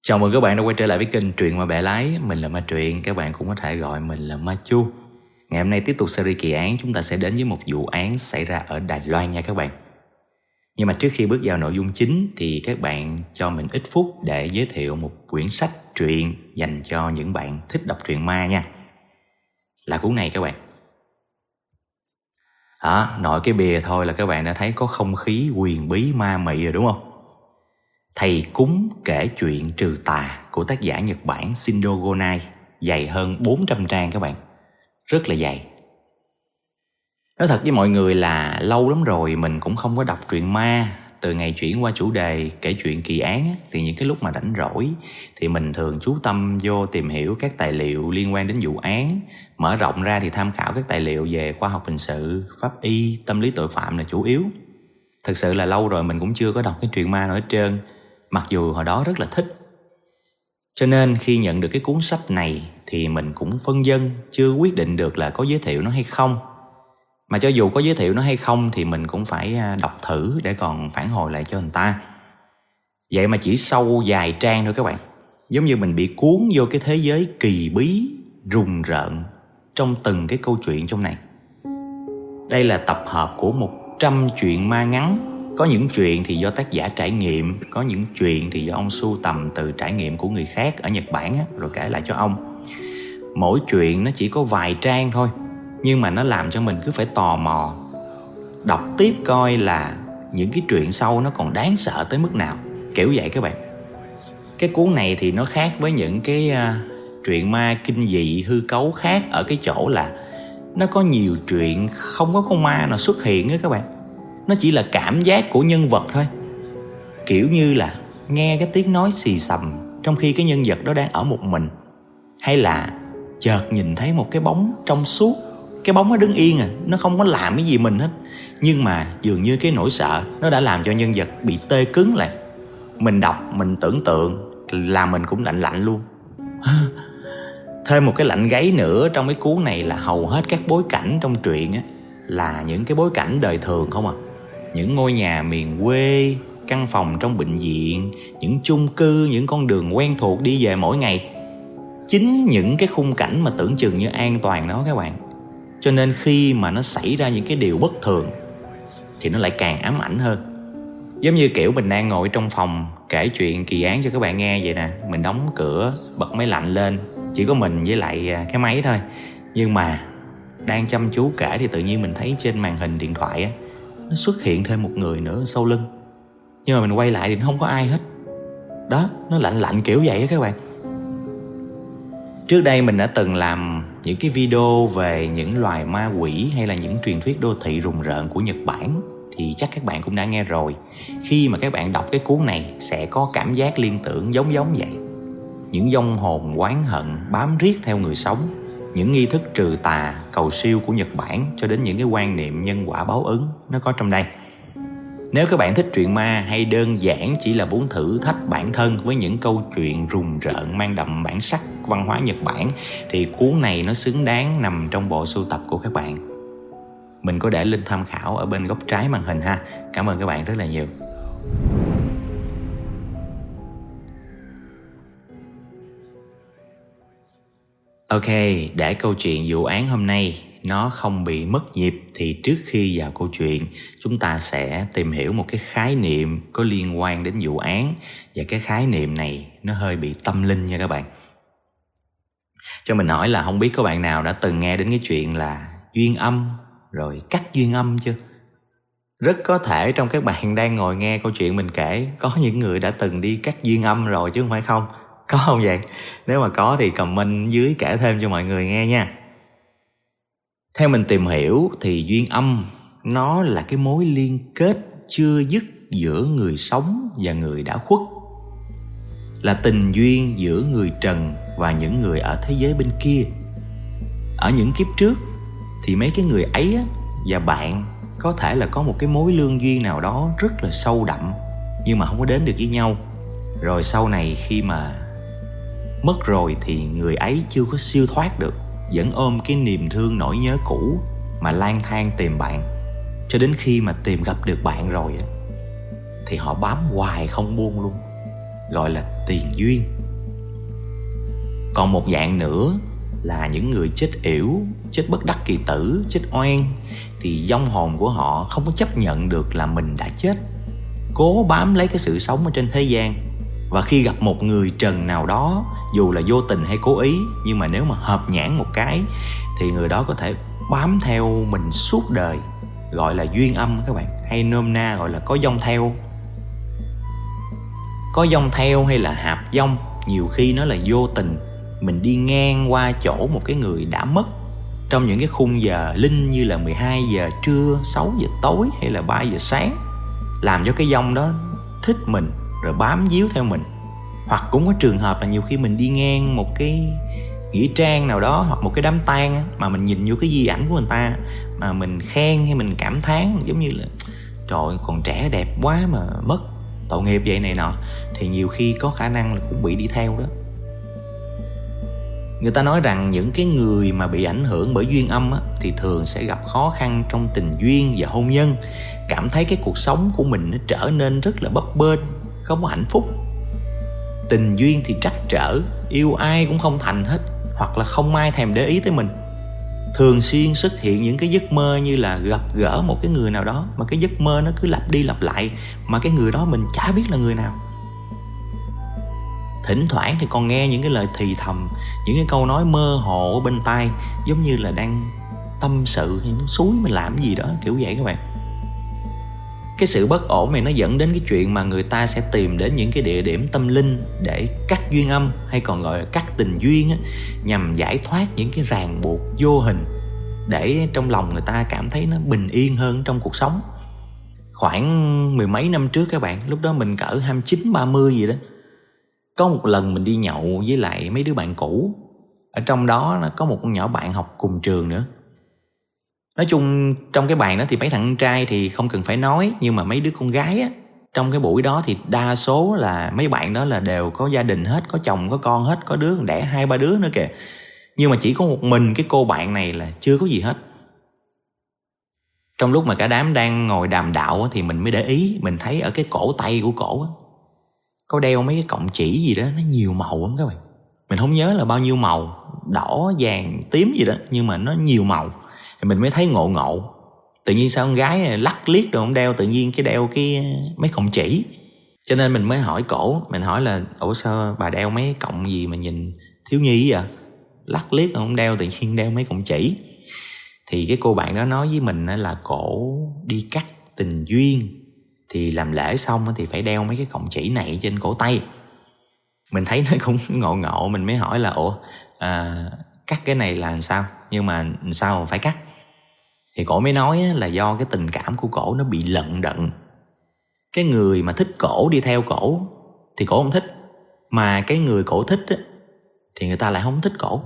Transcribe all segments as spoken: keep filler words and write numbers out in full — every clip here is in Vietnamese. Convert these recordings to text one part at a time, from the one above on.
Chào mừng các bạn đã quay trở lại với kênh Truyện Ma Bẻ Lái. Mình là Ma Truyện, các bạn cũng có thể gọi mình là Ma Chu. Ngày hôm nay tiếp tục series kỳ án, chúng ta sẽ đến với một vụ án xảy ra ở Đài Loan nha các bạn. Nhưng mà trước khi bước vào nội dung chính thì các bạn cho mình ít phút để giới thiệu một quyển sách truyện dành cho những bạn thích đọc truyện ma nha. Là cuốn này các bạn. Đó, nội cái bìa thôi là các bạn đã thấy có không khí huyền bí ma mị rồi đúng không? Thầy cúng kể chuyện trừ tà của tác giả Nhật Bản Shindo Gonai, dày hơn bốn trăm trang các bạn. Rất là dày. Nói thật với mọi người là lâu lắm rồi mình cũng không có đọc truyện ma. Từ ngày chuyển qua chủ đề kể chuyện kỳ án thì những cái lúc mà rảnh rỗi thì mình thường chú tâm vô tìm hiểu các tài liệu liên quan đến vụ án. Mở rộng ra thì tham khảo các tài liệu về khoa học hình sự, pháp y, tâm lý tội phạm là chủ yếu. Thực sự là lâu rồi mình cũng chưa có đọc cái truyện ma nào hết trơn, mặc dù hồi đó rất là thích. Cho nên khi nhận được cái cuốn sách này thì mình cũng phân vân, chưa quyết định được là có giới thiệu nó hay không. Mà cho dù có giới thiệu nó hay không thì mình cũng phải đọc thử để còn phản hồi lại cho người ta. Vậy mà chỉ sau vài trang thôi các bạn, giống như mình bị cuốn vô cái thế giới kỳ bí, rùng rợn trong từng cái câu chuyện trong này. Đây là tập hợp của một trăm chuyện ma ngắn. Có những chuyện thì do tác giả trải nghiệm, có những chuyện thì do ông sưu tầm từ trải nghiệm của người khác ở Nhật Bản á, rồi kể lại cho ông. Mỗi chuyện nó chỉ có vài trang thôi, nhưng mà nó làm cho mình cứ phải tò mò đọc tiếp coi là những cái chuyện sau nó còn đáng sợ tới mức nào, kiểu vậy các bạn. Cái cuốn này thì nó khác với những cái uh, truyện ma kinh dị hư cấu khác ở cái chỗ là nó có nhiều chuyện không có con ma nào xuất hiện á các bạn. Nó chỉ là cảm giác của nhân vật thôi. Kiểu như là nghe cái tiếng nói xì xầm trong khi cái nhân vật đó đang ở một mình, hay là chợt nhìn thấy một cái bóng trong suốt. Cái bóng nó đứng yên à, nó không có làm cái gì mình hết, nhưng mà dường như cái nỗi sợ nó đã làm cho nhân vật bị tê cứng lại. Mình đọc, mình tưởng tượng là mình cũng lạnh lạnh luôn. Thêm một cái lạnh gáy nữa trong cái cuốn này là hầu hết các bối cảnh trong truyện á là những cái bối cảnh đời thường không à. Những ngôi nhà miền quê, căn phòng trong bệnh viện, những chung cư, những con đường quen thuộc đi về mỗi ngày. Chính những cái khung cảnh mà tưởng chừng như an toàn đó các bạn. Cho nên khi mà nó xảy ra những cái điều bất thường thì nó lại càng ám ảnh hơn. Giống như kiểu mình đang ngồi trong phòng kể chuyện kỳ án cho các bạn nghe vậy nè. Mình đóng cửa, bật máy lạnh lên, chỉ có mình với lại cái máy thôi. Nhưng mà đang chăm chú kể thì tự nhiên mình thấy trên màn hình điện thoại á, nó xuất hiện thêm một người nữa sau lưng. Nhưng mà mình quay lại thì không có ai hết. Đó, nó lạnh lạnh kiểu vậy á các bạn. Trước đây mình đã từng làm những cái video về những loài ma quỷ hay là những truyền thuyết đô thị rùng rợn của Nhật Bản, thì chắc các bạn cũng đã nghe rồi. Khi mà các bạn đọc cái cuốn này sẽ có cảm giác liên tưởng giống giống vậy. Những vong hồn oán hận bám riết theo người sống, những nghi thức trừ tà, cầu siêu của Nhật Bản, cho đến những cái quan niệm nhân quả báo ứng nó có trong đây. Nếu các bạn thích truyện ma hay đơn giản chỉ là muốn thử thách bản thân với những câu chuyện rùng rợn mang đậm bản sắc văn hóa Nhật Bản thì cuốn này nó xứng đáng nằm trong bộ sưu tập của các bạn. Mình có để link tham khảo ở bên góc trái màn hình ha. Cảm ơn các bạn rất là nhiều. Ok, để câu chuyện vụ án hôm nay nó không bị mất nhịp thì trước khi vào câu chuyện, chúng ta sẽ tìm hiểu một cái khái niệm có liên quan đến vụ án. Và cái khái niệm này nó hơi bị tâm linh nha các bạn. Cho mình hỏi là không biết có bạn nào đã từng nghe đến cái chuyện là duyên âm rồi cắt duyên âm chưa? Rất có thể trong các bạn đang ngồi nghe câu chuyện mình kể có những người đã từng đi cắt duyên âm rồi chứ không phải không? Có không vậy? Nếu mà có thì comment dưới kể thêm cho mọi người nghe nha. Theo mình tìm hiểu thì duyên âm nó là cái mối liên kết chưa dứt giữa người sống và người đã khuất. Là tình duyên giữa người trần và những người ở thế giới bên kia. Ở những kiếp trước thì mấy cái người ấy và bạn có thể là có một cái mối lương duyên nào đó rất là sâu đậm, nhưng mà không có đến được với nhau. Rồi sau này khi mà mất rồi thì người ấy chưa có siêu thoát được, vẫn ôm cái niềm thương nỗi nhớ cũ mà lang thang tìm bạn. Cho đến khi mà tìm gặp được bạn rồi thì họ bám hoài không buông luôn. Gọi là tiền duyên. Còn một dạng nữa là những người chết yểu, chết bất đắc kỳ tử, chết oan, thì vong hồn của họ không có chấp nhận được là mình đã chết, cố bám lấy cái sự sống ở trên thế gian. Và khi gặp một người trần nào đó, dù là vô tình hay cố ý, nhưng mà nếu mà hợp nhãn một cái thì người đó có thể bám theo mình suốt đời, gọi là duyên âm các bạn, hay nôm na gọi là có vong theo. Có vong theo hay là hạp vong, nhiều khi nó là vô tình mình đi ngang qua chỗ một cái người đã mất trong những cái khung giờ linh như là mười hai giờ trưa, sáu giờ tối hay là ba giờ sáng, làm cho cái vong đó thích mình rồi bám víu theo mình. Hoặc cũng có trường hợp là nhiều khi mình đi ngang một cái nghĩa trang nào đó hoặc một cái đám tang á, mà mình nhìn vô cái di ảnh của người ta mà mình khen hay mình cảm thán, giống như là trời còn trẻ đẹp quá mà mất, tội nghiệp vậy này nọ, thì nhiều khi có khả năng là cũng bị đi theo đó. Người ta nói rằng những cái người mà bị ảnh hưởng bởi duyên âm á, thì thường sẽ gặp khó khăn trong tình duyên và hôn nhân, cảm thấy cái cuộc sống của mình nó trở nên rất là bấp bênh, không có hạnh phúc. Tình duyên thì trắc trở, yêu ai cũng không thành hết, hoặc là không ai thèm để ý tới mình. Thường xuyên xuất hiện những cái giấc mơ như là gặp gỡ một cái người nào đó, mà cái giấc mơ nó cứ lặp đi lặp lại, mà cái người đó mình chả biết là người nào. Thỉnh thoảng thì còn nghe những cái lời thì thầm, những cái câu nói mơ hồ ở bên tai, giống như là đang tâm sự hay muốn xúi mình làm gì đó, kiểu vậy các bạn. Cái sự bất ổn này nó dẫn đến cái chuyện mà người ta sẽ tìm đến những cái địa điểm tâm linh để cắt duyên âm, hay còn gọi là cắt tình duyên á, nhằm giải thoát những cái ràng buộc vô hình, để trong lòng người ta cảm thấy nó bình yên hơn trong cuộc sống. Khoảng mười mấy năm trước các bạn, lúc đó mình cỡ hai mươi chín ba mươi gì đó, có một lần mình đi nhậu với lại mấy đứa bạn cũ. Ở trong đó nó có một con nhỏ bạn học cùng trường nữa. Nói chung trong cái bàn đó thì mấy thằng trai thì không cần phải nói, nhưng mà mấy đứa con gái á, trong cái buổi đó thì đa số là mấy bạn đó là đều có gia đình hết, có chồng có con hết, có đứa còn đẻ hai ba đứa nữa kìa. Nhưng mà chỉ có một mình cái cô bạn này là chưa có gì hết. Trong lúc mà cả đám đang ngồi đàm đạo á, thì mình mới để ý, mình thấy ở cái cổ tay của cổ á, có đeo mấy cái cọng chỉ gì đó, nó nhiều màu lắm các bạn. Mình không nhớ là bao nhiêu màu, đỏ, vàng, tím gì đó, nhưng mà nó nhiều màu. Thì mình mới thấy ngộ ngộ. Tự nhiên sao con gái lắc liếc rồi không đeo, tự nhiên cái đeo cái mấy cọng chỉ. Cho nên mình mới hỏi cổ, mình hỏi là ủa sao bà đeo mấy cọng gì mà nhìn thiếu nhi vậy? Lắc liếc rồi không đeo, tự nhiên đeo mấy cọng chỉ. Thì cái cô bạn đó nói với mình là cổ đi cắt tình duyên, thì làm lễ xong thì phải đeo mấy cái cọng chỉ này trên cổ tay. Mình thấy nó cũng ngộ ngộ, mình mới hỏi là ủa à, cắt cái này là làm sao, nhưng mà sao mà phải cắt? Thì cổ mới nói là do cái tình cảm của cổ nó bị lận đận. Cái người mà thích cổ đi theo cổ thì cổ không thích, mà cái người cổ thích thì người ta lại không thích cổ.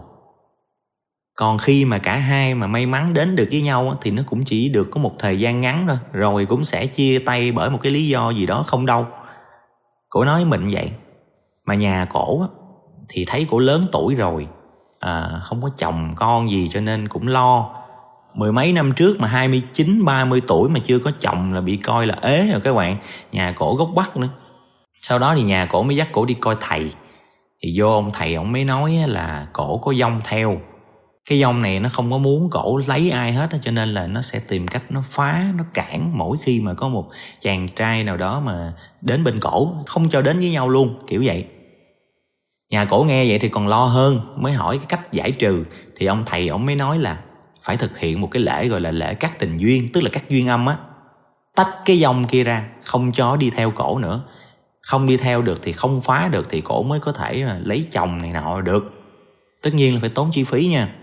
Còn khi mà cả hai mà may mắn đến được với nhau thì nó cũng chỉ được có một thời gian ngắn thôi, rồi cũng sẽ chia tay bởi một cái lý do gì đó không đâu. Cổ nói mình vậy. Mà nhà cổ thì thấy cổ lớn tuổi rồi, à, không có chồng con gì cho nên cũng lo. Mười mấy năm trước mà hai mươi chín ba mươi tuổi mà chưa có chồng là bị coi là ế rồi các bạn. Nhà cổ gốc Bắc nữa. Sau đó thì nhà cổ mới dắt cổ đi coi thầy. Thì vô ông thầy ông mới nói là cổ có vong theo. Cái vong này nó không có muốn cổ lấy ai hết, cho nên là nó sẽ tìm cách nó phá, nó cản mỗi khi mà có một chàng trai nào đó mà đến bên cổ, không cho đến với nhau luôn, kiểu vậy. Nhà cổ nghe vậy thì còn lo hơn, mới hỏi cái cách giải trừ. Thì ông thầy ông mới nói là phải thực hiện một cái lễ gọi là lễ cắt tình duyên, tức là cắt duyên âm á. Tách cái vong kia ra, không cho đi theo cổ nữa. Không đi theo được thì không phá được thì cổ mới có thể lấy chồng này nọ được. Tất nhiên là phải tốn chi phí nha.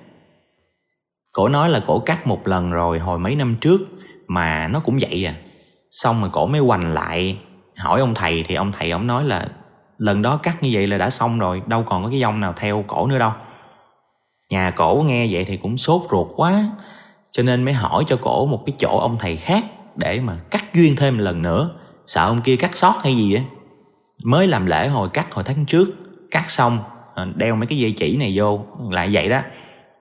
Cổ nói là cổ cắt một lần rồi hồi mấy năm trước mà nó cũng vậy à. Xong rồi cổ mới hoành lại hỏi ông thầy, thì ông thầy ông nói là lần đó cắt như vậy là đã xong rồi, đâu còn có cái vong nào theo cổ nữa đâu. Nhà cổ nghe vậy thì cũng sốt ruột quá, cho nên mới hỏi cho cổ một cái chỗ ông thầy khác để mà cắt duyên thêm một lần nữa, sợ ông kia cắt sót hay gì á. Mới làm lễ hồi cắt hồi tháng trước, cắt xong đeo mấy cái dây chỉ này vô lại vậy đó.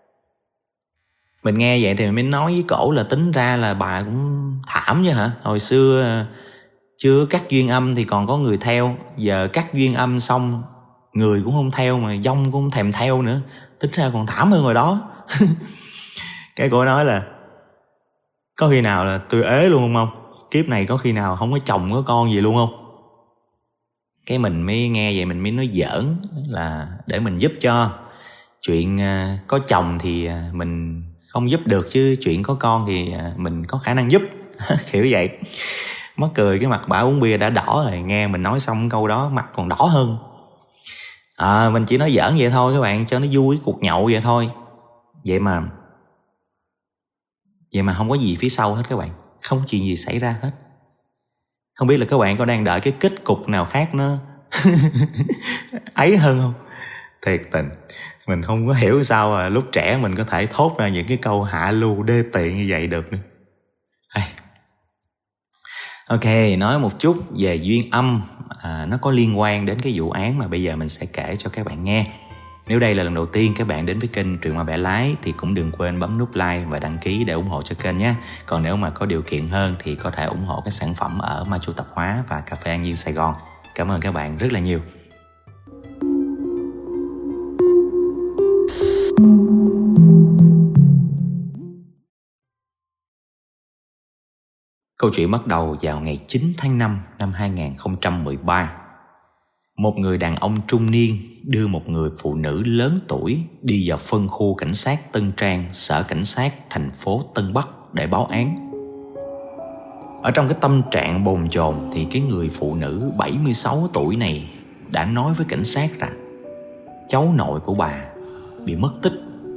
Mình nghe vậy thì mình mới nói với cổ là tính ra là bà cũng thảm chứ hả. Hồi xưa chưa cắt duyên âm thì còn có người theo, giờ cắt duyên âm xong người cũng không theo mà dông cũng không thèm theo nữa, tính ra còn thảm hơn rồi đó. Cái cô nói là có khi nào là tôi ế luôn không không? Kiếp này có khi nào không có chồng có con gì luôn không? Cái mình mới nghe vậy mình mới nói giỡn là để mình giúp cho. Chuyện có chồng thì mình không giúp được, chứ chuyện có con thì mình có khả năng giúp. Kiểu vậy. Mắc cười, cái mặt bả uống bia đã đỏ rồi, nghe mình nói xong câu đó mặt còn đỏ hơn. À, mình chỉ nói giỡn vậy thôi các bạn, cho nó vui cuộc nhậu vậy thôi. Vậy mà Vậy mà không có gì phía sau hết các bạn, không có chuyện gì xảy ra hết. Không biết là các bạn có đang đợi cái kết cục nào khác nó ấy hơn không? Thiệt tình, mình không có hiểu sao mà lúc trẻ mình có thể thốt ra những cái câu hạ lưu đê tiện như vậy được nữa. Hey. Ok, nói một chút về duyên âm, à, nó có liên quan đến cái vụ án mà bây giờ mình sẽ kể cho các bạn nghe. Nếu đây là lần đầu tiên các bạn đến với kênh Truyện Ma Bẻ Lái thì cũng đừng quên bấm nút like và đăng ký để ủng hộ cho kênh nhé. Còn nếu mà có điều kiện hơn thì có thể ủng hộ các sản phẩm ở Ma Chu Tạp Hóa và Cà phê An Nhiên Sài Gòn. Cảm ơn các bạn rất là nhiều. Câu chuyện bắt đầu vào ngày chín tháng năm năm hai nghìn không trăm mười ba. Một người đàn ông trung niên đưa một người phụ nữ lớn tuổi đi vào phân khu cảnh sát Tân Trang, sở cảnh sát thành phố Tân Bắc để báo án. Ở trong cái tâm trạng bồn chồn thì cái người phụ nữ bảy mươi sáu tuổi này đã nói với cảnh sát rằng cháu nội của bà bị mất tích.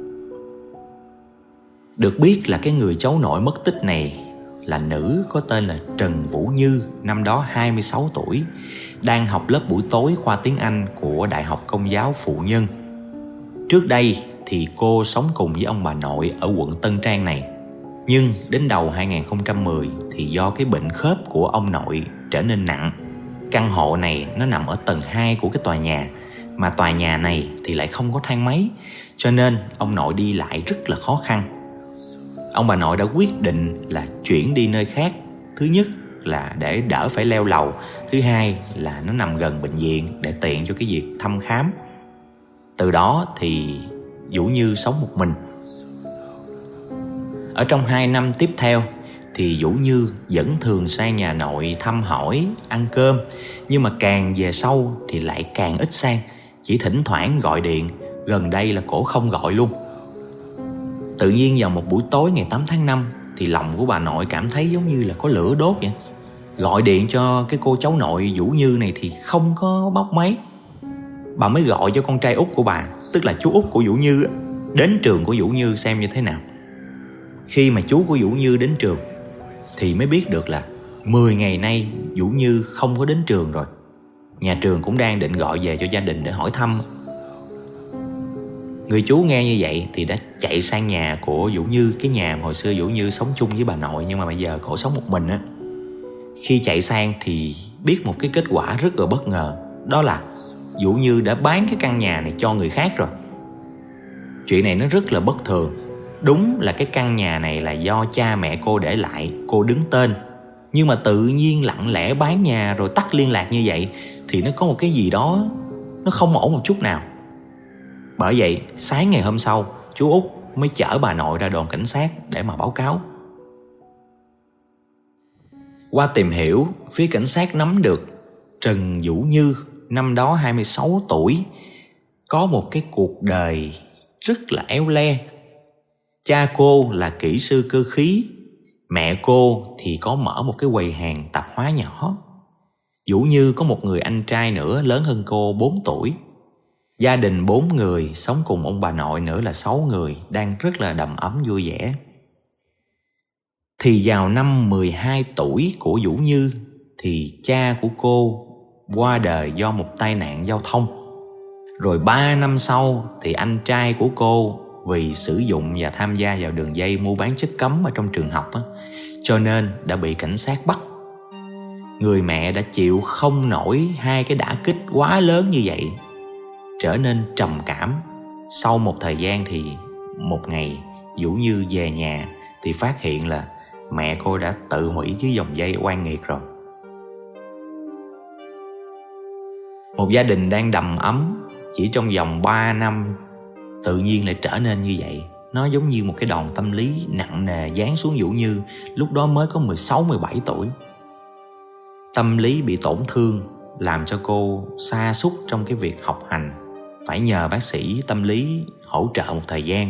Được biết là cái người cháu nội mất tích này là nữ có tên là Trần Vũ Như, năm đó hai mươi sáu tuổi, đang học lớp buổi tối khoa tiếng Anh của Đại học Công giáo Phụ Nhân. Trước đây thì cô sống cùng với ông bà nội ở quận Tân Trang này. Nhưng đến đầu hai nghìn không trăm mười thì do cái bệnh khớp của ông nội trở nên nặng. Căn hộ này nó nằm ở tầng hai của cái tòa nhà, mà tòa nhà này thì lại không có thang máy, cho nên ông nội đi lại rất là khó khăn. Ông bà nội đã quyết định là chuyển đi nơi khác. Thứ nhất là để đỡ phải leo lầu, thứ hai là nó nằm gần bệnh viện để tiện cho cái việc thăm khám. Từ đó thì Vũ Như sống một mình. Ở trong hai năm tiếp theo thì Vũ Như vẫn thường sang nhà nội thăm hỏi, ăn cơm, nhưng mà càng về sau thì lại càng ít sang, chỉ thỉnh thoảng gọi điện, gần đây là cổ không gọi luôn. Tự nhiên vào một buổi tối ngày tám tháng năm thì lòng của bà nội cảm thấy giống như là có lửa đốt vậy. Gọi điện cho cái cô cháu nội Vũ Như này thì không có bóc máy. Bà mới gọi cho con trai út của bà, tức là chú út của Vũ Như, đến trường của Vũ Như xem như thế nào. Khi mà chú của Vũ Như đến trường thì mới biết được là mười ngày nay Vũ Như không có đến trường rồi. Nhà trường cũng đang định gọi về cho gia đình để hỏi thăm. Người chú nghe như vậy thì đã chạy sang nhà của Vũ Như, cái nhà mà hồi xưa Vũ Như sống chung với bà nội nhưng mà bây giờ cổ sống một mình á. Khi chạy sang thì biết một cái kết quả rất là bất ngờ, đó là Vũ Như đã bán cái căn nhà này cho người khác rồi. Chuyện này nó rất là bất thường. Đúng là cái căn nhà này là do cha mẹ cô để lại, cô đứng tên, nhưng mà tự nhiên lặng lẽ bán nhà rồi tắt liên lạc như vậy thì nó có một cái gì đó nó không ổn một chút nào. Bởi vậy sáng ngày hôm sau, chú út mới chở bà nội ra đồn cảnh sát để mà báo cáo. Qua tìm hiểu, phía cảnh sát nắm được Trần Vũ Như năm đó hai mươi sáu tuổi, có một cái cuộc đời rất là éo le. Cha cô là kỹ sư cơ khí, mẹ cô thì có mở một cái quầy hàng tạp hóa nhỏ. Vũ Như có một người anh trai nữa lớn hơn cô bốn tuổi. Gia đình bốn người sống cùng ông bà nội nữa là sáu người, đang rất là đầm ấm vui vẻ. Thì vào năm mười hai tuổi của Vũ Như thì cha của cô qua đời do một tai nạn giao thông. Rồi ba năm sau thì anh trai của cô vì sử dụng và tham gia vào đường dây mua bán chất cấm ở trong trường học á, cho nên đã bị cảnh sát bắt. Người mẹ đã chịu không nổi hai cái đả kích quá lớn như vậy, trở nên trầm cảm. Sau một thời gian thì một ngày Vũ Như về nhà thì phát hiện là mẹ cô đã tự hủy dưới dòng dây oan nghiệt rồi. Một gia đình đang đầm ấm chỉ trong vòng ba năm tự nhiên lại trở nên như vậy. Nó giống như một cái đòn tâm lý nặng nề giáng xuống Vũ Như lúc đó mới có mười sáu mười bảy tuổi. Tâm lý bị tổn thương làm cho cô sa sút trong cái việc học hành, phải nhờ bác sĩ tâm lý hỗ trợ một thời gian.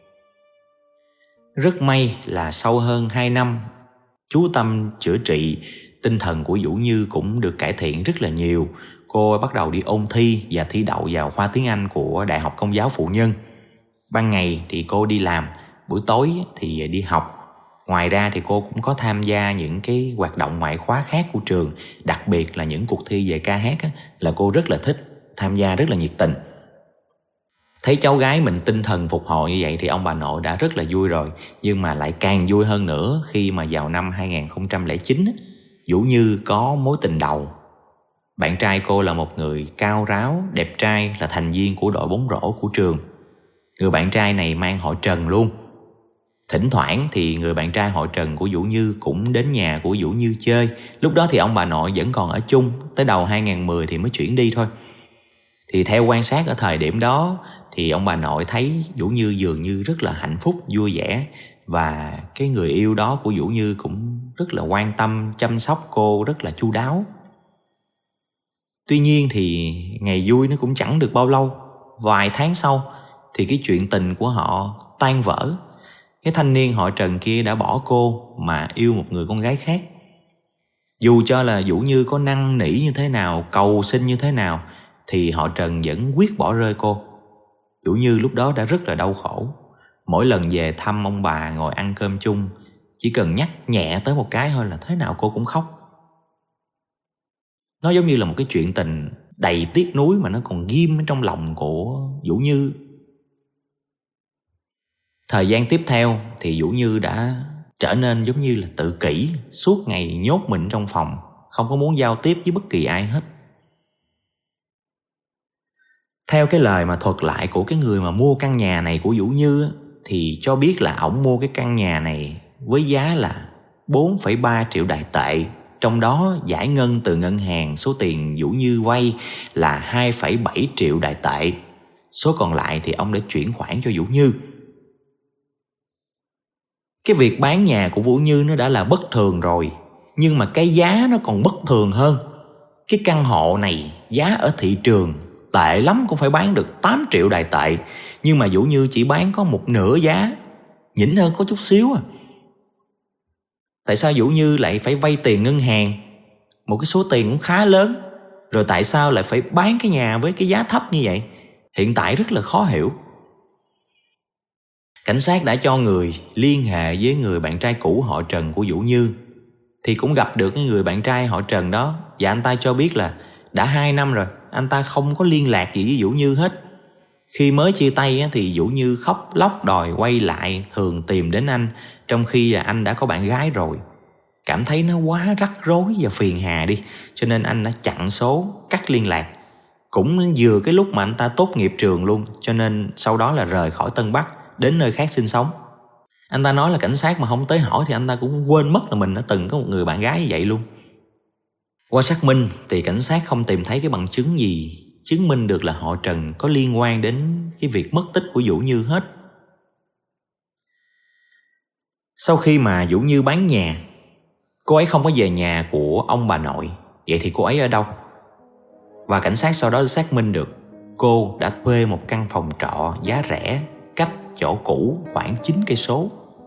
Rất may là sau hơn hai năm chú tâm chữa trị, tinh thần của Vũ Như cũng được cải thiện rất là nhiều. Cô bắt đầu đi ôn thi và thi đậu vào khoa tiếng Anh của Đại học Công giáo Phụ Nhân. Ban ngày thì cô đi làm, buổi tối thì đi học. Ngoài ra thì cô cũng có tham gia những cái hoạt động ngoại khóa khác của trường, đặc biệt là những cuộc thi về ca hát á, là cô rất là thích, tham gia rất là nhiệt tình. Thấy cháu gái mình tinh thần phục hồi như vậy thì ông bà nội đã rất là vui rồi. Nhưng mà lại càng vui hơn nữa khi mà vào năm hai không không chín Vũ Như có mối tình đầu. Bạn trai cô là một người cao ráo, đẹp trai, là thành viên của đội bóng rổ của trường. Người bạn trai này mang họ Trần luôn. Thỉnh thoảng thì người bạn trai họ Trần của Vũ Như cũng đến nhà của Vũ Như chơi. Lúc đó thì ông bà nội vẫn còn ở chung, tới đầu hai không một không thì mới chuyển đi thôi. Thì theo quan sát ở thời điểm đó thì ông bà nội thấy Vũ Như dường như rất là hạnh phúc, vui vẻ. Và cái người yêu đó của Vũ Như cũng rất là quan tâm, chăm sóc cô rất là chu đáo. Tuy nhiên thì ngày vui nó cũng chẳng được bao lâu. Vài tháng sau thì cái chuyện tình của họ tan vỡ. Cái thanh niên họ Trần kia đã bỏ cô mà yêu một người con gái khác. Dù cho là Vũ Như có năn nỉ như thế nào, cầu xin như thế nào, thì họ Trần vẫn quyết bỏ rơi cô. Vũ Như lúc đó đã rất là đau khổ. Mỗi lần về thăm ông bà ngồi ăn cơm chung, chỉ cần nhắc nhẹ tới một cái thôi là thế nào cô cũng khóc. Nó giống như là một cái chuyện tình đầy tiếc nuối mà nó còn ghim ở trong lòng của Vũ Như. Thời gian tiếp theo thì Vũ Như đã trở nên giống như là tự kỷ, suốt ngày nhốt mình trong phòng, không có muốn giao tiếp với bất kỳ ai hết. Theo cái lời mà thuật lại của cái người mà mua căn nhà này của Vũ Như thì cho biết là ổng mua cái căn nhà này với giá là bốn phẩy ba triệu Đài tệ. Trong đó giải ngân từ ngân hàng số tiền Vũ Như vay là hai phẩy bảy triệu Đài tệ. Số còn lại thì ông đã chuyển khoản cho Vũ Như. Cái việc bán nhà của Vũ Như nó đã là bất thường rồi, nhưng mà cái giá nó còn bất thường hơn. Cái căn hộ này giá ở thị trường tệ lắm cũng phải bán được tám triệu Đài tệ, nhưng mà Vũ Như chỉ bán có một nửa giá, nhỉnh hơn có chút xíu à. Tại sao Vũ Như lại phải vay tiền ngân hàng, một cái số tiền cũng khá lớn, rồi tại sao lại phải bán cái nhà với cái giá thấp như vậy? Hiện tại rất là khó hiểu. Cảnh sát đã cho người liên hệ với người bạn trai cũ họ Trần của Vũ Như, thì cũng gặp được cái người bạn trai họ Trần đó, và anh ta cho biết là đã hai năm rồi anh ta không có liên lạc gì với Vũ Như hết. Khi mới chia tay thì Vũ Như khóc lóc đòi quay lại, thường tìm đến anh, trong khi là anh đã có bạn gái rồi. Cảm thấy nó quá rắc rối và phiền hà đi, cho nên anh đã chặn số, cắt liên lạc. Cũng vừa cái lúc mà anh ta tốt nghiệp trường luôn, cho nên sau đó là rời khỏi Tân Bắc, đến nơi khác sinh sống. Anh ta nói là cảnh sát mà không tới hỏi thì anh ta cũng quên mất là mình đã từng có một người bạn gái như vậy luôn. Qua xác minh thì cảnh sát không tìm thấy cái bằng chứng gì chứng minh được là họ Trần có liên quan đến cái việc mất tích của Vũ Như hết. Sau khi mà Vũ Như bán nhà, cô ấy không có về nhà của ông bà nội. Vậy thì cô ấy ở đâu? Và cảnh sát sau đó xác minh được cô đã thuê một căn phòng trọ giá rẻ cách chỗ cũ khoảng chín cây số.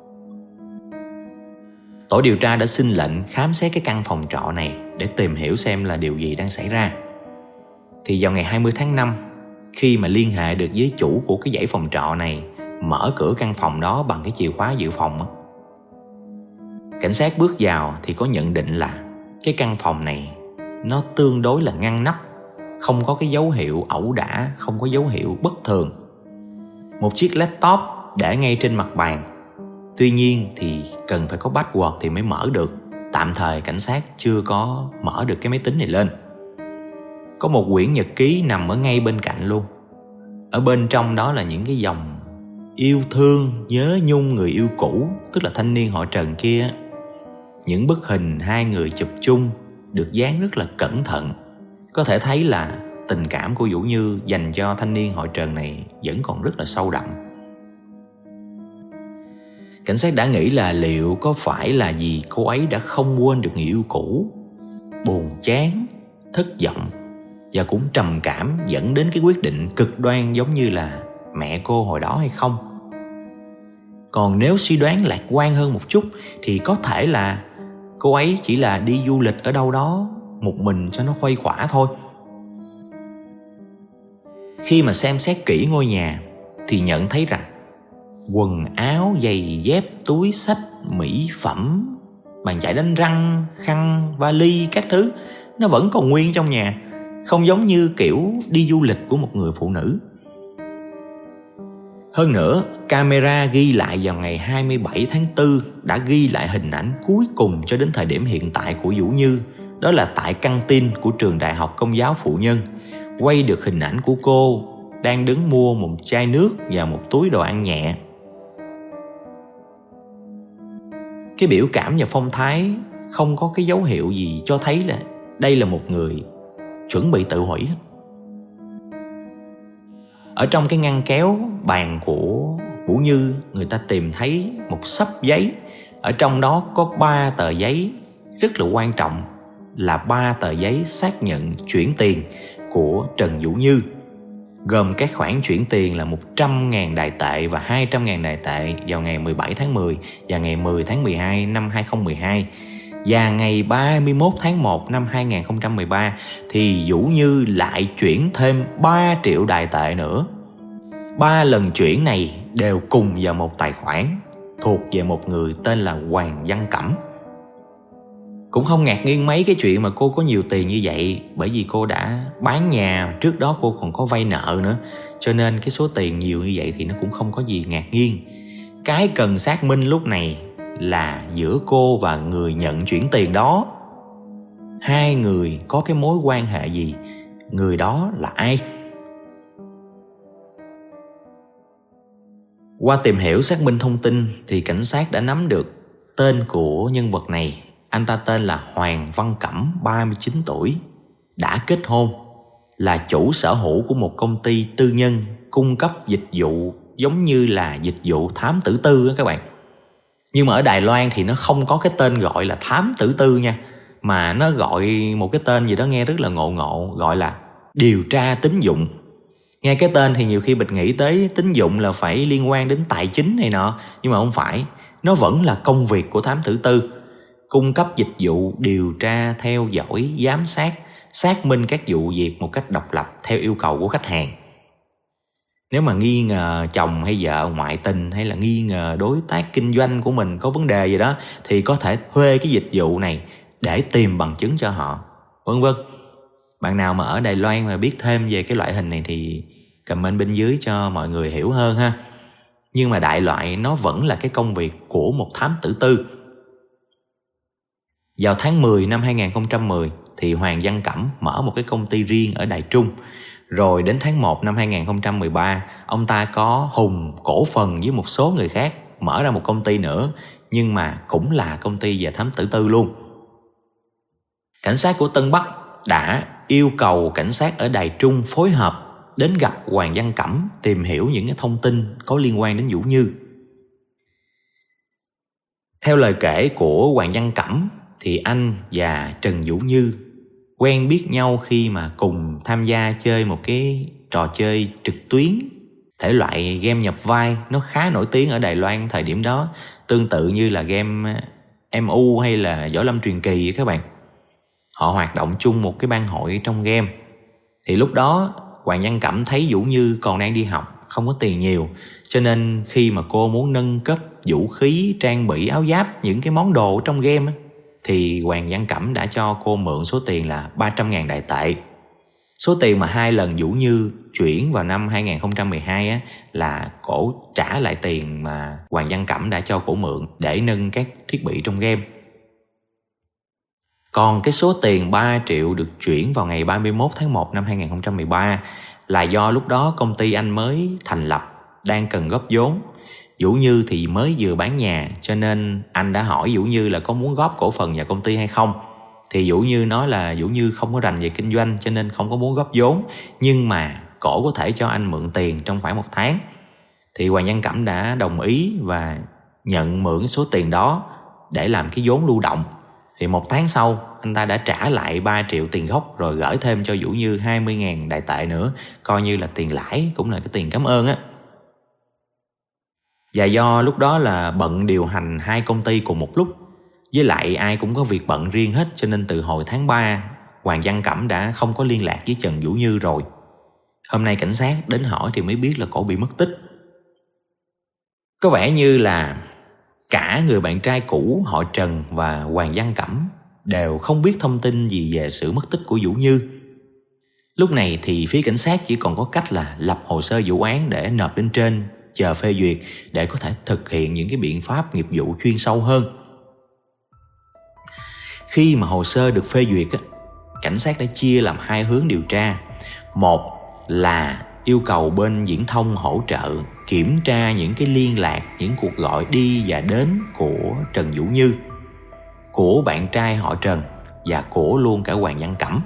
Tổ điều tra đã xin lệnh khám xét cái căn phòng trọ này để tìm hiểu xem là điều gì đang xảy ra. Thì vào ngày hai mươi tháng năm, khi mà liên hệ được với chủ của cái dãy phòng trọ này, mở cửa căn phòng đó bằng cái chìa khóa dự phòng á, cảnh sát bước vào thì có nhận định là cái căn phòng này nó tương đối là ngăn nắp, không có cái dấu hiệu ẩu đả, không có dấu hiệu bất thường. Một chiếc laptop để ngay trên mặt bàn. Tuy nhiên thì cần phải có password thì mới mở được. Tạm thời cảnh sát chưa có mở được cái máy tính này lên. Có một quyển nhật ký nằm ở ngay bên cạnh luôn. Ở bên trong đó là những cái dòng yêu thương, nhớ nhung người yêu cũ, tức là thanh niên họ Trần kia. Những bức hình hai người chụp chung được dán rất là cẩn thận. Có thể thấy là tình cảm của Vũ Như dành cho thanh niên họ Trần này vẫn còn rất là sâu đậm. Cảnh sát đã nghĩ là liệu có phải là vì cô ấy đã không quên được người yêu cũ, buồn chán, thất vọng và cũng trầm cảm dẫn đến cái quyết định cực đoan giống như là mẹ cô hồi đó hay không. Còn nếu suy đoán lạc quan hơn một chút thì có thể là cô ấy chỉ là đi du lịch ở đâu đó một mình cho nó khuây khỏa thôi. Khi mà xem xét kỹ ngôi nhà thì nhận thấy rằng quần áo, giày dép, túi xách, mỹ phẩm, bàn chải đánh răng, khăn, vali, các thứ nó vẫn còn nguyên trong nhà, không giống như kiểu đi du lịch của một người phụ nữ. Hơn nữa, camera ghi lại vào ngày hai mươi bảy tháng tư đã ghi lại hình ảnh cuối cùng cho đến thời điểm hiện tại của Vũ Như. Đó là tại căng tin của trường Đại học Công giáo Phụ Nhân, quay được hình ảnh của cô đang đứng mua một chai nước và một túi đồ ăn nhẹ. Cái biểu cảm và phong thái không có cái dấu hiệu gì cho thấy là đây là một người chuẩn bị tự hủy. Ở trong cái ngăn kéo bàn của Vũ Như, người ta tìm thấy một xấp giấy. Ở trong đó có ba tờ giấy rất là quan trọng, là ba tờ giấy xác nhận chuyển tiền của Trần Vũ Như, gồm các khoản chuyển tiền là một trăm nghìn đài tệ và hai trăm nghìn đài tệ vào ngày mười bảy tháng mười và ngày mười tháng mười hai năm hai không một hai. Và ngày ba mươi mốt tháng một năm hai không một ba thì Vũ Như lại chuyển thêm ba triệu đài tệ nữa. Ba lần chuyển này đều cùng vào một tài khoản thuộc về một người tên là Hoàng Văn Cẩm. Cũng không ngạc nhiên mấy cái chuyện mà cô có nhiều tiền như vậy, bởi vì cô đã bán nhà, trước đó cô còn có vay nợ nữa, cho nên cái số tiền nhiều như vậy thì nó cũng không có gì ngạc nhiên. Cái cần xác minh lúc này là giữa cô và người nhận chuyển tiền đó, hai người có cái mối quan hệ gì, người đó là ai? Qua tìm hiểu xác minh thông tin thì cảnh sát đã nắm được tên của nhân vật này. Anh ta tên là Hoàng Văn Cẩm, ba mươi chín tuổi, đã kết hôn, là chủ sở hữu của một công ty tư nhân cung cấp dịch vụ giống như là dịch vụ thám tử tư á các bạn. Nhưng mà ở Đài Loan thì nó không có cái tên gọi là thám tử tư nha, mà nó gọi một cái tên gì đó nghe rất là ngộ ngộ, gọi là điều tra tín dụng. Nghe cái tên thì nhiều khi mình nghĩ tới tín dụng là phải liên quan đến tài chính này nọ, nhưng mà không phải, nó vẫn là công việc của thám tử tư, cung cấp dịch vụ điều tra, theo dõi, giám sát, xác minh các vụ việc một cách độc lập theo yêu cầu của khách hàng. Nếu mà nghi ngờ chồng hay vợ ngoại tình, hay là nghi ngờ đối tác kinh doanh của mình có vấn đề gì đó, thì có thể thuê cái dịch vụ này để tìm bằng chứng cho họ, vân vân. Bạn nào mà ở Đài Loan mà biết thêm về cái loại hình này thì comment bên dưới cho mọi người hiểu hơn ha. Nhưng mà đại loại nó vẫn là cái công việc của một thám tử tư. Vào tháng mười năm hai không một không thì Hoàng Văn Cẩm mở một cái công ty riêng ở Đài Trung. Rồi đến tháng một năm hai không một ba, ông ta có hùng cổ phần với một số người khác, mở ra một công ty nữa, nhưng mà cũng là công ty về thám tử tư luôn. Cảnh sát của Tân Bắc đã yêu cầu cảnh sát ở Đài Trung phối hợp đến gặp Hoàng Văn Cẩm, tìm hiểu những cái thông tin có liên quan đến Vũ Như. Theo lời kể của Hoàng Văn Cẩm thì anh và Trần Vũ Như quen biết nhau khi mà cùng tham gia chơi một cái trò chơi trực tuyến, thể loại game nhập vai, nó khá nổi tiếng ở Đài Loan thời điểm đó, tương tự như là game em u hay là Võ Lâm Truyền Kỳ các bạn. Họ hoạt động chung một cái ban hội trong game. Thì lúc đó Hoàng Văn Cẩm thấy Vũ Như còn đang đi học, không có tiền nhiều, cho nên khi mà cô muốn nâng cấp vũ khí, trang bị, áo giáp, những cái món đồ trong game á, thì Hoàng Văn Cẩm đã cho cô mượn số tiền là ba trăm nghìn đài tệ. Số tiền mà hai lần Vũ Như chuyển vào năm hai không một hai á, là cổ trả lại tiền mà Hoàng Văn Cẩm đã cho cổ mượn để nâng các thiết bị trong game. Còn cái số tiền ba triệu được chuyển vào ngày ba mươi mốt tháng một năm hai không một ba là do lúc đó công ty anh mới thành lập, đang cần góp vốn. Vũ Như thì mới vừa bán nhà, cho nên anh đã hỏi Vũ Như là có muốn góp cổ phần vào công ty hay không. thì Vũ Như nói là Vũ Như không có rành về kinh doanh cho nên không có muốn góp vốn, nhưng mà cổ có thể cho anh mượn tiền trong khoảng một tháng. Thì Hoàng Văn Cẩm đã đồng ý và nhận mượn số tiền đó để làm cái vốn lưu động. Thì một tháng sau anh ta đã trả lại ba triệu tiền gốc, rồi gửi thêm cho Vũ Như hai mươi nghìn đại tệ nữa, coi như là tiền lãi, cũng là cái tiền cảm ơn á. Và do lúc đó là bận điều hành hai công ty cùng một lúc, với lại ai cũng có việc bận riêng hết, cho nên từ hồi tháng ba Hoàng Văn Cẩm đã không có liên lạc với Trần Vũ Như rồi. Hôm nay cảnh sát đến hỏi thì mới biết là cổ bị mất tích. Có vẻ như là cả người bạn trai cũ họ Trần và Hoàng Văn Cẩm đều không biết thông tin gì về sự mất tích của Vũ Như. Lúc này thì phía cảnh sát chỉ còn có cách là lập hồ sơ vụ án để nộp lên trên, chờ phê duyệt để có thể thực hiện những cái biện pháp nghiệp vụ chuyên sâu hơn. Khi mà hồ sơ được phê duyệt, cảnh sát đã chia làm hai hướng điều tra. Một là yêu cầu bên viễn thông hỗ trợ kiểm tra những cái liên lạc, những cuộc gọi đi và đến của Trần Vũ Như, của bạn trai họ Trần và của luôn cả Hoàng Văn Cẩm.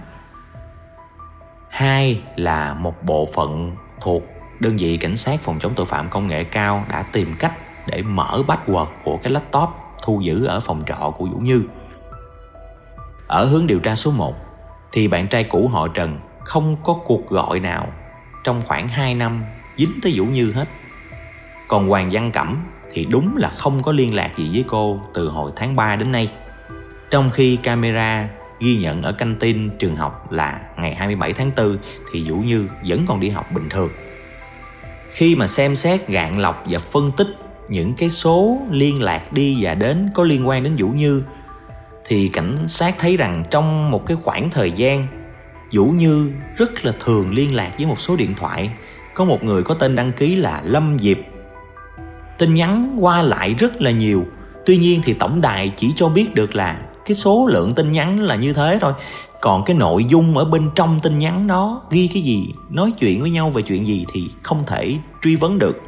Hai là một bộ phận thuộc đơn vị cảnh sát phòng chống tội phạm công nghệ cao đã tìm cách để mở password của cái laptop thu giữ ở phòng trọ của Vũ Như. Ở hướng điều tra số một thì bạn trai cũ họ Trần không có cuộc gọi nào trong khoảng hai năm dính tới Vũ Như hết. Còn Hoàng Văn Cẩm thì đúng là không có liên lạc gì với cô từ hồi tháng ba đến nay. Trong khi camera ghi nhận ở căng tin trường học là ngày hai mươi bảy tháng tư thì Vũ Như vẫn còn đi học bình thường. Khi mà xem xét gạn lọc và phân tích những cái số liên lạc đi và đến có liên quan đến Vũ Như thì cảnh sát thấy rằng trong một cái khoảng thời gian, Vũ Như rất là thường liên lạc với một số điện thoại. Có một người có tên đăng ký là Lâm Diệp. Tin nhắn qua lại rất là nhiều. Tuy nhiên thì tổng đài chỉ cho biết được là cái số lượng tin nhắn là như thế thôi. Còn cái nội dung ở bên trong tin nhắn đó ghi cái gì, nói chuyện với nhau về chuyện gì thì không thể truy vấn được.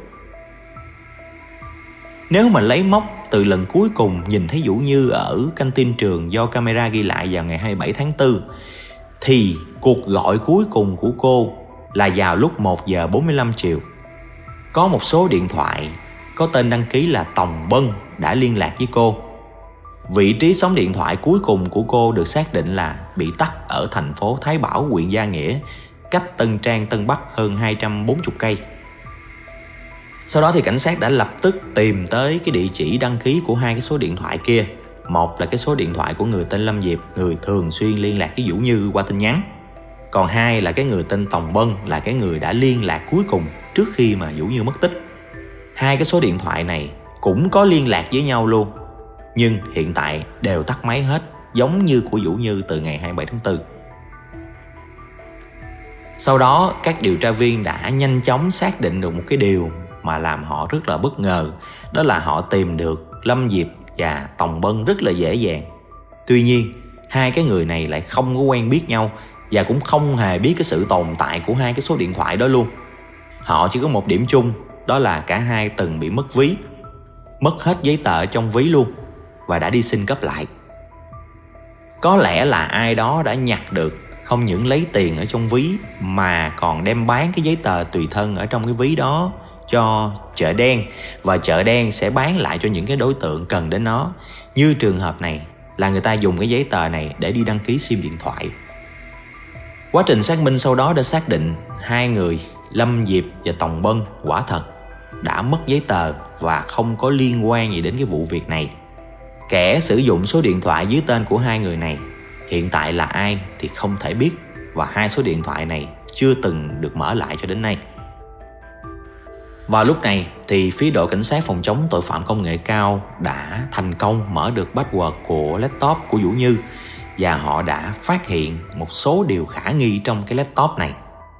Nếu mà lấy mốc từ lần cuối cùng nhìn thấy Vũ Như ở căng tin trường do camera ghi lại vào ngày hai mươi bảy tháng tư, thì cuộc gọi cuối cùng của cô là vào lúc một giờ bốn mươi lăm chiều. Có một số điện thoại có tên đăng ký là Tòng Bân đã liên lạc với cô. Vị trí sóng điện thoại cuối cùng của cô được xác định là bị tắt ở thành phố Thái Bảo, huyện Gia Nghĩa, cách Tân Trang, Tân Bắc hơn hai trăm bốn mươi cây. Sau đó thì cảnh sát đã lập tức tìm tới cái địa chỉ đăng ký của hai cái số điện thoại kia. Một là cái số điện thoại của người tên Lâm Diệp, người thường xuyên liên lạc với Vũ Như qua tin nhắn. Còn hai là cái người tên Tòng Bân, là cái người đã liên lạc cuối cùng trước khi mà Vũ Như mất tích. Hai cái số điện thoại này cũng có liên lạc với nhau luôn, nhưng hiện tại đều tắt máy hết, giống như của Vũ Như từ ngày hai mươi bảy tháng tư. Sau đó các điều tra viên đã nhanh chóng xác định được một cái điều mà làm họ rất là bất ngờ. Đó là họ tìm được Lâm Diệp và Tòng Bân rất là dễ dàng. Tuy nhiên hai cái người này lại không có quen biết nhau và cũng không hề biết cái sự tồn tại của hai cái số điện thoại đó luôn. Họ chỉ có một điểm chung, đó là cả hai từng bị mất ví, mất hết giấy tờ trong ví luôn và đã đi xin cấp lại. Có lẽ là ai đó đã nhặt được, không những lấy tiền ở trong ví mà còn đem bán cái giấy tờ tùy thân ở trong cái ví đó cho chợ đen, và chợ đen sẽ bán lại cho những cái đối tượng cần đến nó. Như trường hợp này là người ta dùng cái giấy tờ này để đi đăng ký sim điện thoại. Quá trình xác minh sau đó đã xác định hai người Lâm Diệp và Tòng Bân quả thật đã mất giấy tờ và không có liên quan gì đến cái vụ việc này. Kẻ sử dụng số điện thoại dưới tên của hai người này hiện tại là ai thì không thể biết, và hai số điện thoại này chưa từng được mở lại cho đến nay. Vào lúc này thì phía đội cảnh sát phòng chống tội phạm công nghệ cao đã thành công mở được password của laptop của Vũ Như, và họ đã phát hiện một số điều khả nghi trong cái laptop này.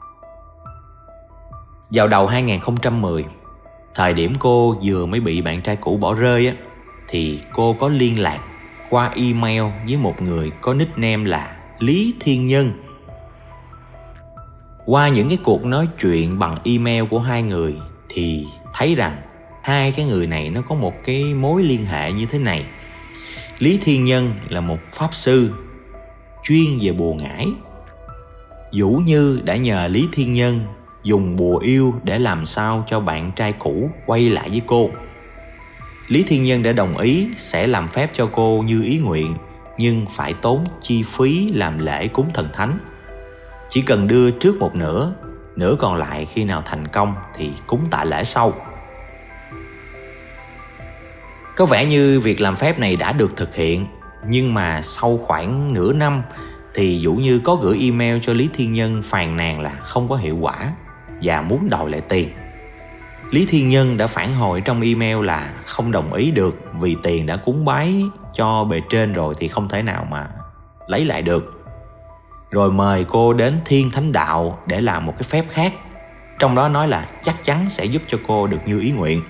Vào đầu hai không một không, thời điểm cô vừa mới bị bạn trai cũ bỏ rơi á, thì cô có liên lạc qua email với một người có nickname là Lý Thiên Nhân. Qua những cái cuộc nói chuyện bằng email của hai người thì thấy rằng hai cái người này nó có một cái mối liên hệ như thế này. Lý Thiên Nhân là một pháp sư chuyên về bùa ngải. Vũ Như đã nhờ Lý Thiên Nhân dùng bùa yêu để làm sao cho bạn trai cũ quay lại với cô. Lý Thiên Nhân đã đồng ý sẽ làm phép cho cô như ý nguyện, nhưng phải tốn chi phí làm lễ cúng thần thánh. Chỉ cần đưa trước một nửa, nửa còn lại khi nào thành công thì cúng tạ lễ sau. Có vẻ như việc làm phép này đã được thực hiện, nhưng mà sau khoảng nửa năm thì Vũ Như có gửi email cho Lý Thiên Nhân phàn nàn là không có hiệu quả và muốn đòi lại tiền. Lý Thiên Nhân đã phản hồi trong email là không đồng ý được vì tiền đã cúng bái cho bề trên rồi thì không thể nào mà lấy lại được. Rồi mời cô đến Thiên Thánh Đạo để làm một cái phép khác, trong đó nói là chắc chắn sẽ giúp cho cô được như ý nguyện.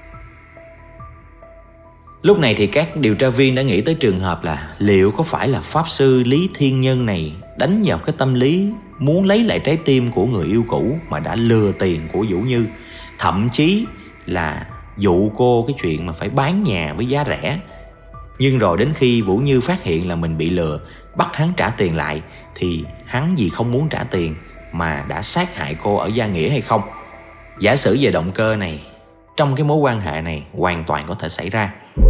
Lúc này thì các điều tra viên đã nghĩ tới trường hợp là liệu có phải là Pháp Sư Lý Thiên Nhân này đánh vào cái tâm lý muốn lấy lại trái tim của người yêu cũ mà đã lừa tiền của Vũ Như, thậm chí là dụ cô cái chuyện mà phải bán nhà với giá rẻ. Nhưng rồi đến khi Vũ Như phát hiện là mình bị lừa, bắt hắn trả tiền lại, thì hắn vì không muốn trả tiền mà đã sát hại cô ở gia nghĩa hay không? Giả sử về động cơ này, trong cái mối quan hệ này hoàn toàn có thể xảy ra.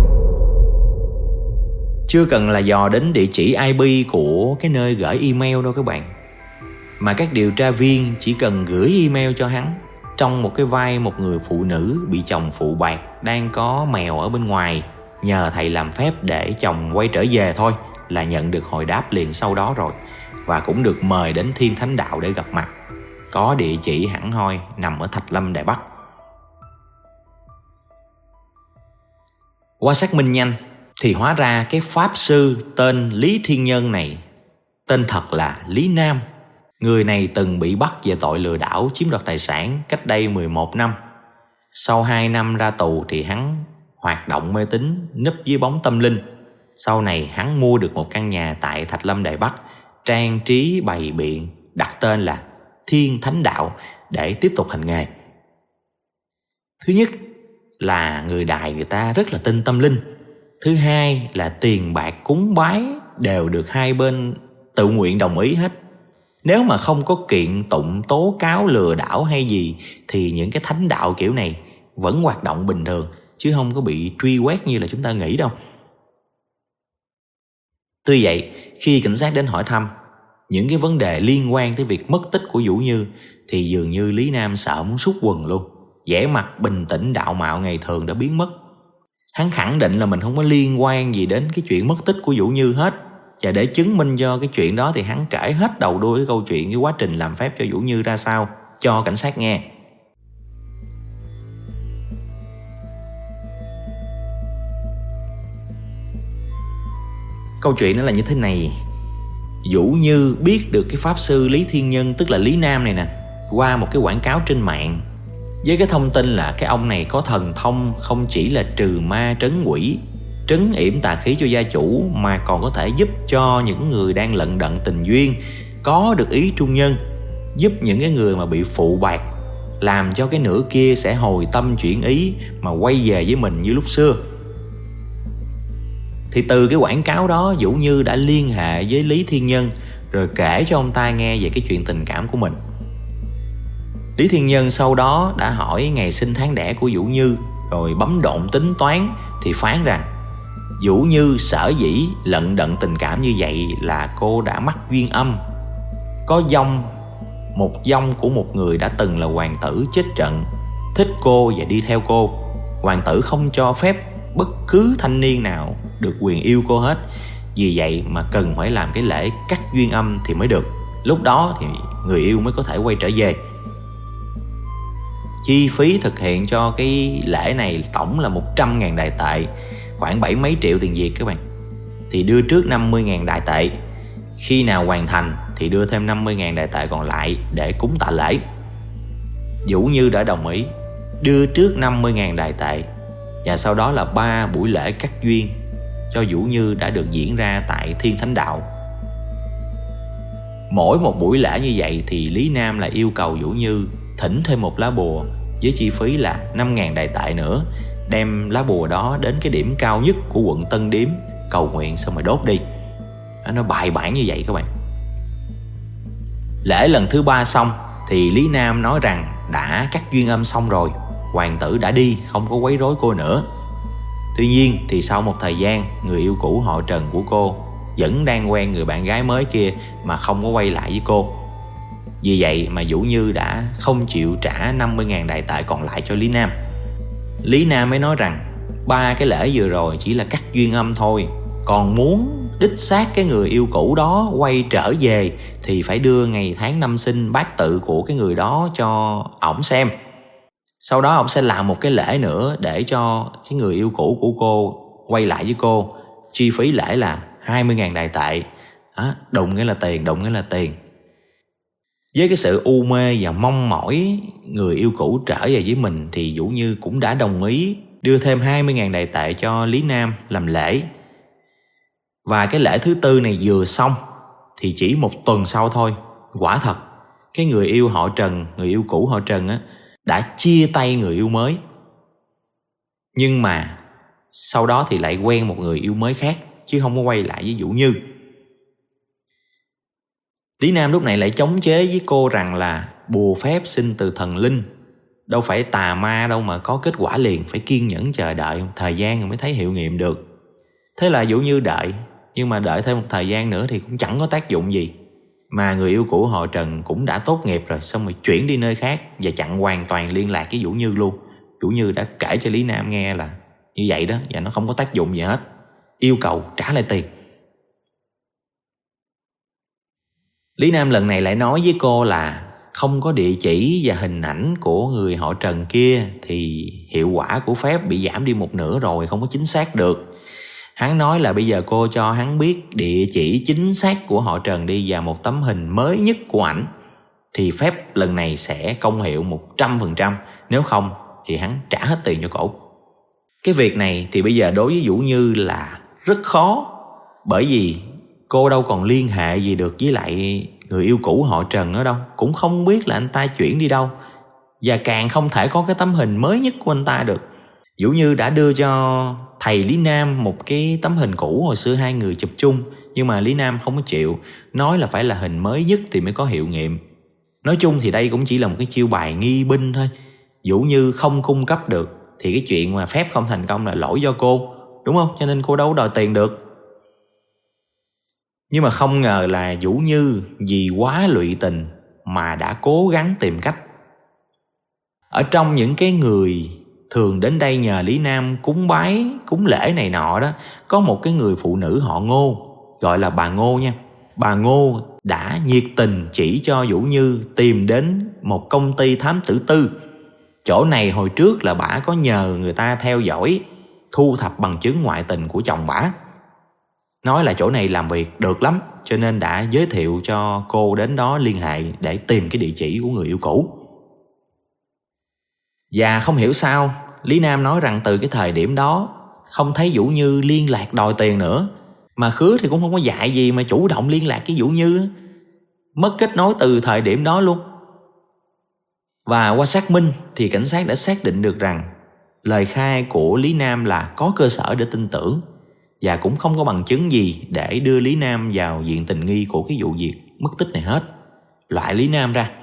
Chưa cần là dò đến địa chỉ i pê của cái nơi gửi email đâu các bạn, mà các điều tra viên chỉ cần gửi email cho hắn trong một cái vai một người phụ nữ bị chồng phụ bạc, đang có mèo ở bên ngoài, nhờ thầy làm phép để chồng quay trở về thôi là nhận được hồi đáp liền sau đó rồi, và cũng được mời đến Thiên Thánh Đạo để gặp mặt. Có địa chỉ hẳn hoi nằm ở Thạch Lâm, Đài Bắc. Qua xác minh nhanh thì hóa ra cái Pháp Sư tên Lý Thiên Nhân này tên thật là Lý Nam. Người này từng bị bắt về tội lừa đảo chiếm đoạt tài sản cách đây mười một năm. Sau hai năm ra tù thì hắn hoạt động mê tín, núp dưới bóng tâm linh. Sau này hắn mua được một căn nhà tại Thạch Lâm, Đài Bắc, trang trí bày biện, đặt tên là Thiên Thánh Đạo để tiếp tục hành nghề. Thứ nhất là người Đài người ta rất là tin tâm linh. Thứ hai là tiền bạc cúng bái đều được hai bên tự nguyện đồng ý hết. Nếu mà không có kiện tụng tố cáo lừa đảo hay gì thì những cái thánh đạo kiểu này vẫn hoạt động bình thường, chứ không có bị truy quét như là chúng ta nghĩ đâu. Tuy vậy, khi cảnh sát đến hỏi thăm những cái vấn đề liên quan tới việc mất tích của Vũ Như thì dường như Lý Nam sợ muốn sút quần luôn. Vẻ mặt bình tĩnh đạo mạo ngày thường đã biến mất. Hắn khẳng định là mình không có liên quan gì đến cái chuyện mất tích của Vũ Như hết. Và để chứng minh cho cái chuyện đó thì hắn kể hết đầu đuôi cái câu chuyện, cái quá trình làm phép cho Vũ Như ra sao cho cảnh sát nghe. Câu chuyện nó là như thế này. Vũ Như biết được cái Pháp Sư Lý Thiên Nhân, tức là Lý Nam này nè, qua một cái quảng cáo trên mạng, với cái thông tin là cái ông này có thần thông không chỉ là trừ ma trấn quỷ, trấn yểm tà khí cho gia chủ, mà còn có thể giúp cho những người đang lận đận tình duyên có được ý trung nhân, giúp những cái người mà bị phụ bạc, làm cho cái nửa kia sẽ hồi tâm chuyển ý mà quay về với mình như lúc xưa. Thì từ cái quảng cáo đó, Vũ Như đã liên hệ với Lý Thiên Nhân rồi kể cho ông ta nghe về cái chuyện tình cảm của mình. Lý Thiên Nhân sau đó đã hỏi ngày sinh tháng đẻ của Vũ Như, rồi bấm độn tính toán thì phán rằng Vũ Như sở dĩ lận đận tình cảm như vậy là cô đã mắc duyên âm. Có dông, một dông của một người đã từng là hoàng tử chết trận, thích cô và đi theo cô. Hoàng tử không cho phép bất cứ thanh niên nào được quyền yêu cô hết, vì vậy mà cần phải làm cái lễ cắt duyên âm thì mới được. Lúc đó thì người yêu mới có thể quay trở về. Chi phí thực hiện cho cái lễ này tổng là một trăm ngàn đại tệ, khoảng bảy mấy triệu tiền Việt các bạn. Thì đưa trước năm mươi ngàn đại tệ, khi nào hoàn thành thì đưa thêm năm mươi ngàn đại tệ còn lại để cúng tạ lễ. Vũ Như đã đồng ý đưa trước năm mươi ngàn đại tệ, và sau đó là ba buổi lễ cắt duyên cho Vũ Như đã được diễn ra tại Thiên Thánh Đạo. Mỗi một buổi lễ như vậy thì Lý Nam lại yêu cầu Vũ Như thỉnh thêm một lá bùa với chi phí là năm ngàn đại tệ nữa, đem lá bùa đó đến cái điểm cao nhất của quận Tân Điếm cầu nguyện xong rồi đốt đi. Nó bài bản như vậy các bạn. Lễ lần thứ ba xong thì Lý Nam nói rằng đã cắt duyên âm xong rồi, hoàng tử đã đi, không có quấy rối cô nữa. Tuy nhiên thì sau một thời gian, người yêu cũ họ Trần của cô vẫn đang quen người bạn gái mới kia mà không có quay lại với cô. Vì vậy mà Vũ Như đã không chịu trả năm mươi nghìn đại tệ còn lại cho Lý Nam. Lý Nam mới nói rằng ba cái lễ vừa rồi chỉ là cắt duyên âm thôi, còn muốn đích xác cái người yêu cũ đó quay trở về thì phải đưa ngày tháng năm sinh bát tự của cái người đó cho ổng xem. Sau đó ổng sẽ làm một cái lễ nữa để cho cái người yêu cũ của cô quay lại với cô. Chi phí lễ là hai mươi nghìn đại tệ. À, đụng nghĩa là tiền, đụng nghĩa là tiền. Với cái sự u mê và mong mỏi người yêu cũ trở về với mình thì Vũ Như cũng đã đồng ý đưa thêm hai mươi nghìn đại tệ cho Lý Nam làm lễ. Và cái lễ thứ tư này vừa xong thì chỉ một tuần sau thôi, quả thật cái người yêu họ Trần, người yêu cũ họ Trần á, đã chia tay người yêu mới. Nhưng mà sau đó thì lại quen một người yêu mới khác, chứ không có quay lại với Vũ Như. Lý Nam lúc này lại chống chế với cô rằng là bùa phép sinh từ thần linh, đâu phải tà ma đâu mà có kết quả liền, phải kiên nhẫn chờ đợi thời gian rồi mới thấy hiệu nghiệm được. Thế là Vũ Như đợi, nhưng mà đợi thêm một thời gian nữa thì cũng chẳng có tác dụng gì. Mà người yêu cũ họ Trần cũng đã tốt nghiệp rồi, xong rồi chuyển đi nơi khác và chặn hoàn toàn liên lạc với Vũ Như luôn. Vũ Như đã kể cho Lý Nam nghe là như vậy đó, và nó không có tác dụng gì hết, yêu cầu trả lại tiền. Lý Nam lần này lại nói với cô là không có địa chỉ và hình ảnh của người họ Trần kia thì hiệu quả của phép bị giảm đi một nửa rồi, không có chính xác được. Hắn nói là bây giờ cô cho hắn biết địa chỉ chính xác của họ Trần đi và một tấm hình mới nhất của ảnh thì phép lần này sẽ công hiệu một trăm phần trăm, nếu không thì hắn trả hết tiền cho cổ. Cái việc này thì bây giờ đối với Vũ Như là rất khó, bởi vì cô đâu còn liên hệ gì được với lại người yêu cũ họ Trần nữa đâu, cũng không biết là anh ta chuyển đi đâu, và càng không thể có cái tấm hình mới nhất của anh ta được. Vũ Như đã đưa cho thầy Lý Nam một cái tấm hình cũ hồi xưa hai người chụp chung, nhưng mà Lý Nam không có chịu, nói là phải là hình mới nhất thì mới có hiệu nghiệm. Nói chung thì đây cũng chỉ là một cái chiêu bài nghi binh thôi. Vũ Như không cung cấp được thì cái chuyện mà phép không thành công là lỗi do cô, đúng không? Cho nên cô đâu đòi tiền được. Nhưng mà không ngờ là Vũ Như vì quá lụy tình mà đã cố gắng tìm cách. Ở trong những cái người thường đến đây nhờ Lý Nam cúng bái, cúng lễ này nọ đó, có một cái người phụ nữ họ Ngô, gọi là bà Ngô nha. Bà Ngô đã nhiệt tình chỉ cho Vũ Như tìm đến một công ty thám tử tư. Chỗ này hồi trước là bả có nhờ người ta theo dõi, thu thập bằng chứng ngoại tình của chồng bả. Nói là chỗ này làm việc được lắm, cho nên đã giới thiệu cho cô đến đó liên hệ để tìm cái địa chỉ của người yêu cũ. Và không hiểu sao Lý Nam nói rằng từ cái thời điểm đó không thấy Vũ Như liên lạc đòi tiền nữa, mà Khứa thì cũng không có dạy gì mà chủ động liên lạc với Vũ Như, mất kết nối từ thời điểm đó luôn. Và qua xác minh thì cảnh sát đã xác định được rằng lời khai của Lý Nam là có cơ sở để tin tưởng, và cũng không có bằng chứng gì để đưa Lý Nam vào diện tình nghi của cái vụ việc mất tích này hết, loại Lý Nam ra.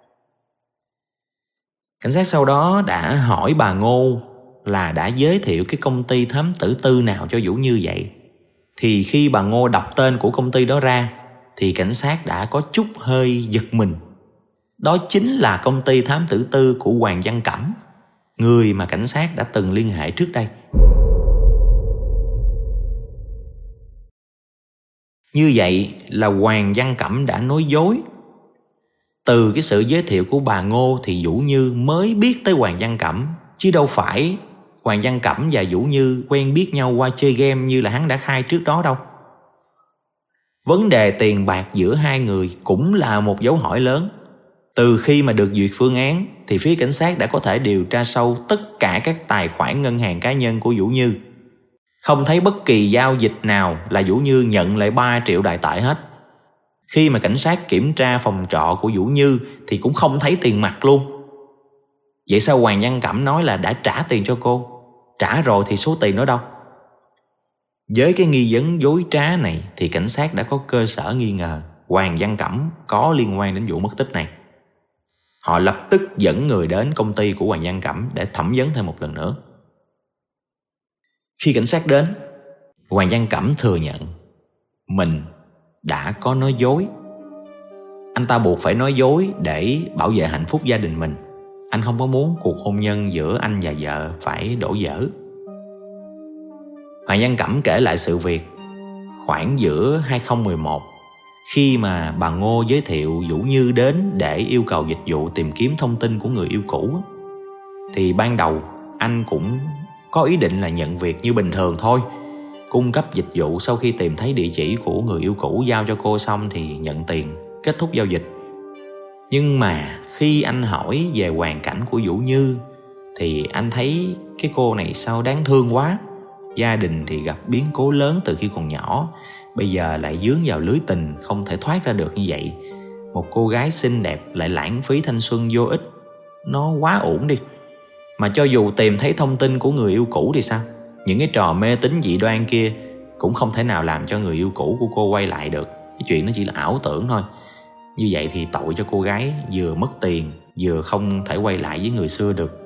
Cảnh sát sau đó đã hỏi bà Ngô là đã giới thiệu cái công ty thám tử tư nào cho Vũ Như vậy. Thì khi bà Ngô đọc tên của công ty đó ra thì cảnh sát đã có chút hơi giật mình. Đó chính là công ty thám tử tư của Hoàng Văn Cẩm, người mà cảnh sát đã từng liên hệ trước đây. Như vậy là Hoàng Văn Cẩm đã nói dối. Từ cái sự giới thiệu của bà Ngô thì Vũ Như mới biết tới Hoàng Văn Cẩm, chứ đâu phải Hoàng Văn Cẩm và Vũ Như quen biết nhau qua chơi game như là hắn đã khai trước đó đâu. Vấn đề tiền bạc giữa hai người cũng là một dấu hỏi lớn. Từ khi mà được duyệt phương án thì phía cảnh sát đã có thể điều tra sâu tất cả các tài khoản ngân hàng cá nhân của Vũ Như. Không thấy bất kỳ giao dịch nào là Vũ Như nhận lại ba triệu đại tệ hết. Khi mà cảnh sát kiểm tra phòng trọ của Vũ Như thì cũng không thấy tiền mặt luôn. Vậy sao Hoàng Văn Cẩm nói là đã trả tiền cho cô? Trả rồi thì số tiền đó đâu? Với cái nghi vấn dối trá này thì cảnh sát đã có cơ sở nghi ngờ Hoàng Văn Cẩm có liên quan đến vụ mất tích này. Họ lập tức dẫn người đến công ty của Hoàng Văn Cẩm để thẩm vấn thêm một lần nữa. Khi cảnh sát đến, Hoàng Văn Cẩm thừa nhận mình đã có nói dối. Anh ta buộc phải nói dối để bảo vệ hạnh phúc gia đình mình. Anh không có muốn cuộc hôn nhân giữa anh và vợ phải đổ vỡ. Hoàng Văn Cẩm kể lại sự việc khoảng giữa hai không một một, khi mà bà Ngô giới thiệu Vũ Như đến để yêu cầu dịch vụ tìm kiếm thông tin của người yêu cũ. Thì ban đầu anh cũng có ý định là nhận việc như bình thường thôi, cung cấp dịch vụ, sau khi tìm thấy địa chỉ của người yêu cũ giao cho cô xong thì nhận tiền, kết thúc giao dịch. Nhưng mà khi anh hỏi về hoàn cảnh của Vũ Như thì anh thấy cái cô này sao đáng thương quá. Gia đình thì gặp biến cố lớn từ khi còn nhỏ, bây giờ lại dướng vào lưới tình không thể thoát ra được như vậy. Một cô gái xinh đẹp lại lãng phí thanh xuân vô ích, nó quá uổng đi. Mà cho dù tìm thấy thông tin của người yêu cũ thì sao? Những cái trò mê tín dị đoan kia cũng không thể nào làm cho người yêu cũ của cô quay lại được. Cái chuyện nó chỉ là ảo tưởng thôi. Như vậy thì tội cho cô gái, vừa mất tiền, vừa không thể quay lại với người xưa được.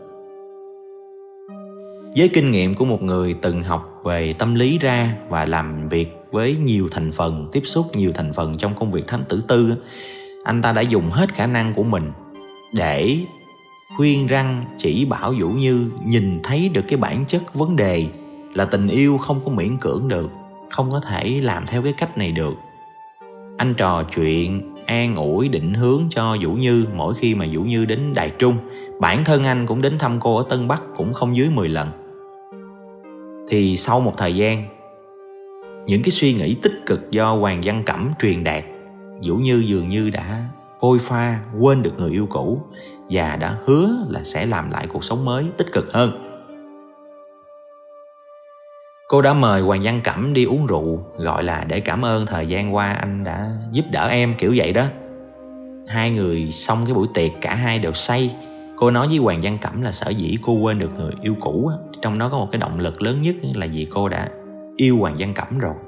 Với kinh nghiệm của một người từng học về tâm lý ra và làm việc với nhiều thành phần, tiếp xúc nhiều thành phần trong công việc thám tử tư, anh ta đã dùng hết khả năng của mình để khuyên răn chỉ bảo Vũ Như nhìn thấy được cái bản chất vấn đề là tình yêu không có miễn cưỡng được, không có thể làm theo cái cách này được. Anh trò chuyện, an ủi, định hướng cho Vũ Như mỗi khi mà Vũ Như đến Đài Trung. Bản thân anh cũng đến thăm cô ở Tân Bắc cũng không dưới mười lần. Thì sau một thời gian, những cái suy nghĩ tích cực do Hoàng Văn Cẩm truyền đạt, Vũ Như dường như đã phôi pha, quên được người yêu cũ và đã hứa là sẽ làm lại cuộc sống mới tích cực hơn. Cô đã mời Hoàng Văn Cẩm đi uống rượu, gọi là để cảm ơn thời gian qua anh đã giúp đỡ em, kiểu vậy đó. Hai người xong cái buổi tiệc cả hai đều say. Cô nói với Hoàng Văn Cẩm là sở dĩ cô quên được người yêu cũ, trong đó có một cái động lực lớn nhất là vì cô đã yêu Hoàng Văn Cẩm rồi.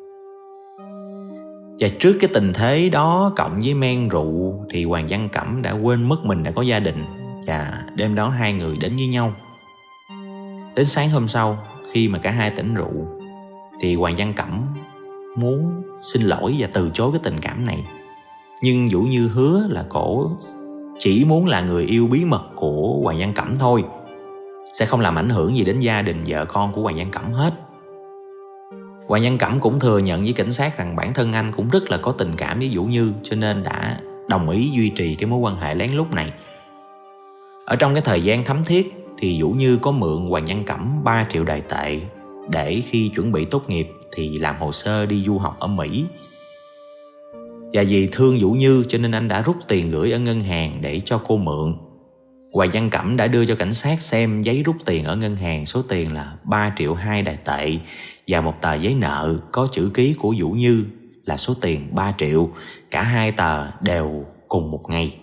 Và trước cái tình thế đó cộng với men rượu thì Hoàng Văn Cẩm đã quên mất mình đã có gia đình, và đêm đó hai người đến với nhau. Đến sáng hôm sau, khi mà cả hai tỉnh rượu thì Hoàng Văn Cẩm muốn xin lỗi và từ chối cái tình cảm này. Nhưng Vũ Như hứa là cổ chỉ muốn là người yêu bí mật của Hoàng Văn Cẩm thôi, sẽ không làm ảnh hưởng gì đến gia đình vợ con của Hoàng Văn Cẩm hết. Hoàng Văn Cẩm cũng thừa nhận với cảnh sát rằng bản thân anh cũng rất là có tình cảm với Vũ Như, cho nên đã đồng ý duy trì cái mối quan hệ lén lút này. Ở trong cái thời gian thấm thiết thì Vũ Như có mượn Hoàng Văn Cẩm ba triệu đài tệ để khi chuẩn bị tốt nghiệp thì làm hồ sơ đi du học ở Mỹ. Và vì thương Vũ Như cho nên anh đã rút tiền gửi ở ngân hàng để cho cô mượn. Hoàng Văn Cẩm đã đưa cho cảnh sát xem giấy rút tiền ở ngân hàng, số tiền là ba triệu hai đài tệ và một tờ giấy nợ có chữ ký của Vũ Như là số tiền ba triệu. Cả hai tờ đều cùng một ngày.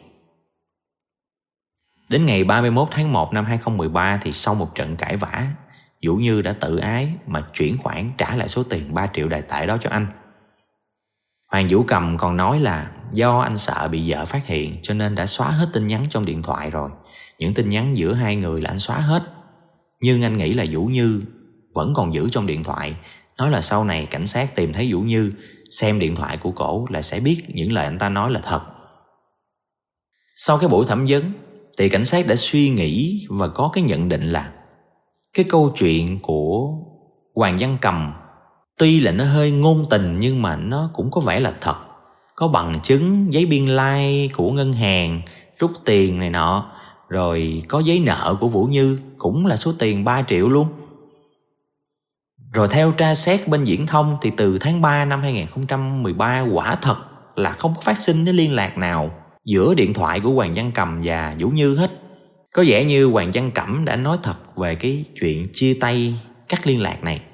Đến ngày ba mươi mốt tháng một năm hai không một ba thì sau một trận cãi vã, Vũ Như đã tự ái mà chuyển khoản trả lại số tiền ba triệu đài tệ đó cho anh. Hoàng Vũ Cầm còn nói là do anh sợ bị vợ phát hiện cho nên đã xóa hết tin nhắn trong điện thoại rồi. Những tin nhắn giữa hai người là anh xóa hết. Nhưng anh nghĩ là Vũ Như vẫn còn giữ trong điện thoại. Nói là sau này cảnh sát tìm thấy Vũ Như, xem điện thoại của cổ là sẽ biết những lời anh ta nói là thật. Sau cái buổi thẩm vấn thì cảnh sát đã suy nghĩ và có cái nhận định là cái câu chuyện của Hoàng Văn Cầm tuy là nó hơi ngôn tình nhưng mà nó cũng có vẻ là thật. Có bằng chứng, giấy biên lai của ngân hàng, rút tiền này nọ. Rồi có giấy nợ của Vũ Như cũng là số tiền ba triệu luôn. Rồi theo tra xét bên viễn thông thì từ tháng ba năm hai không một ba quả thật là không có phát sinh cái liên lạc nào giữa điện thoại của Hoàng Văn Cầm và Vũ Như hết. Có vẻ như Hoàng Văn Cẩm đã nói thật về cái chuyện chia tay, cắt liên lạc này.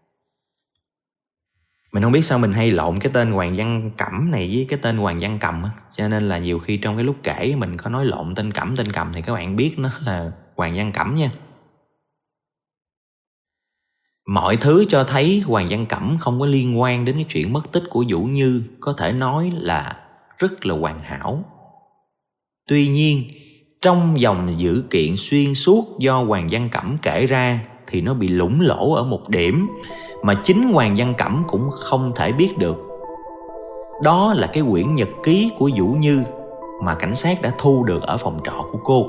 Mình không biết sao mình hay lộn cái tên Hoàng Văn Cẩm này với cái tên Hoàng Văn Cầm á. Cho nên là nhiều khi trong cái lúc kể mình có nói lộn tên Cẩm tên Cầm thì các bạn biết nó là Hoàng Văn Cẩm nha. Mọi thứ cho thấy Hoàng Văn Cẩm không có liên quan đến cái chuyện mất tích của Vũ Như, có thể nói là rất là hoàn hảo. Tuy nhiên, trong dòng dữ kiện xuyên suốt do Hoàng Văn Cẩm kể ra thì nó bị lủng lỗ ở một điểm mà chính Hoàng Văn Cẩm cũng không thể biết được. Đó là cái quyển nhật ký của Vũ Như mà cảnh sát đã thu được ở phòng trọ của cô.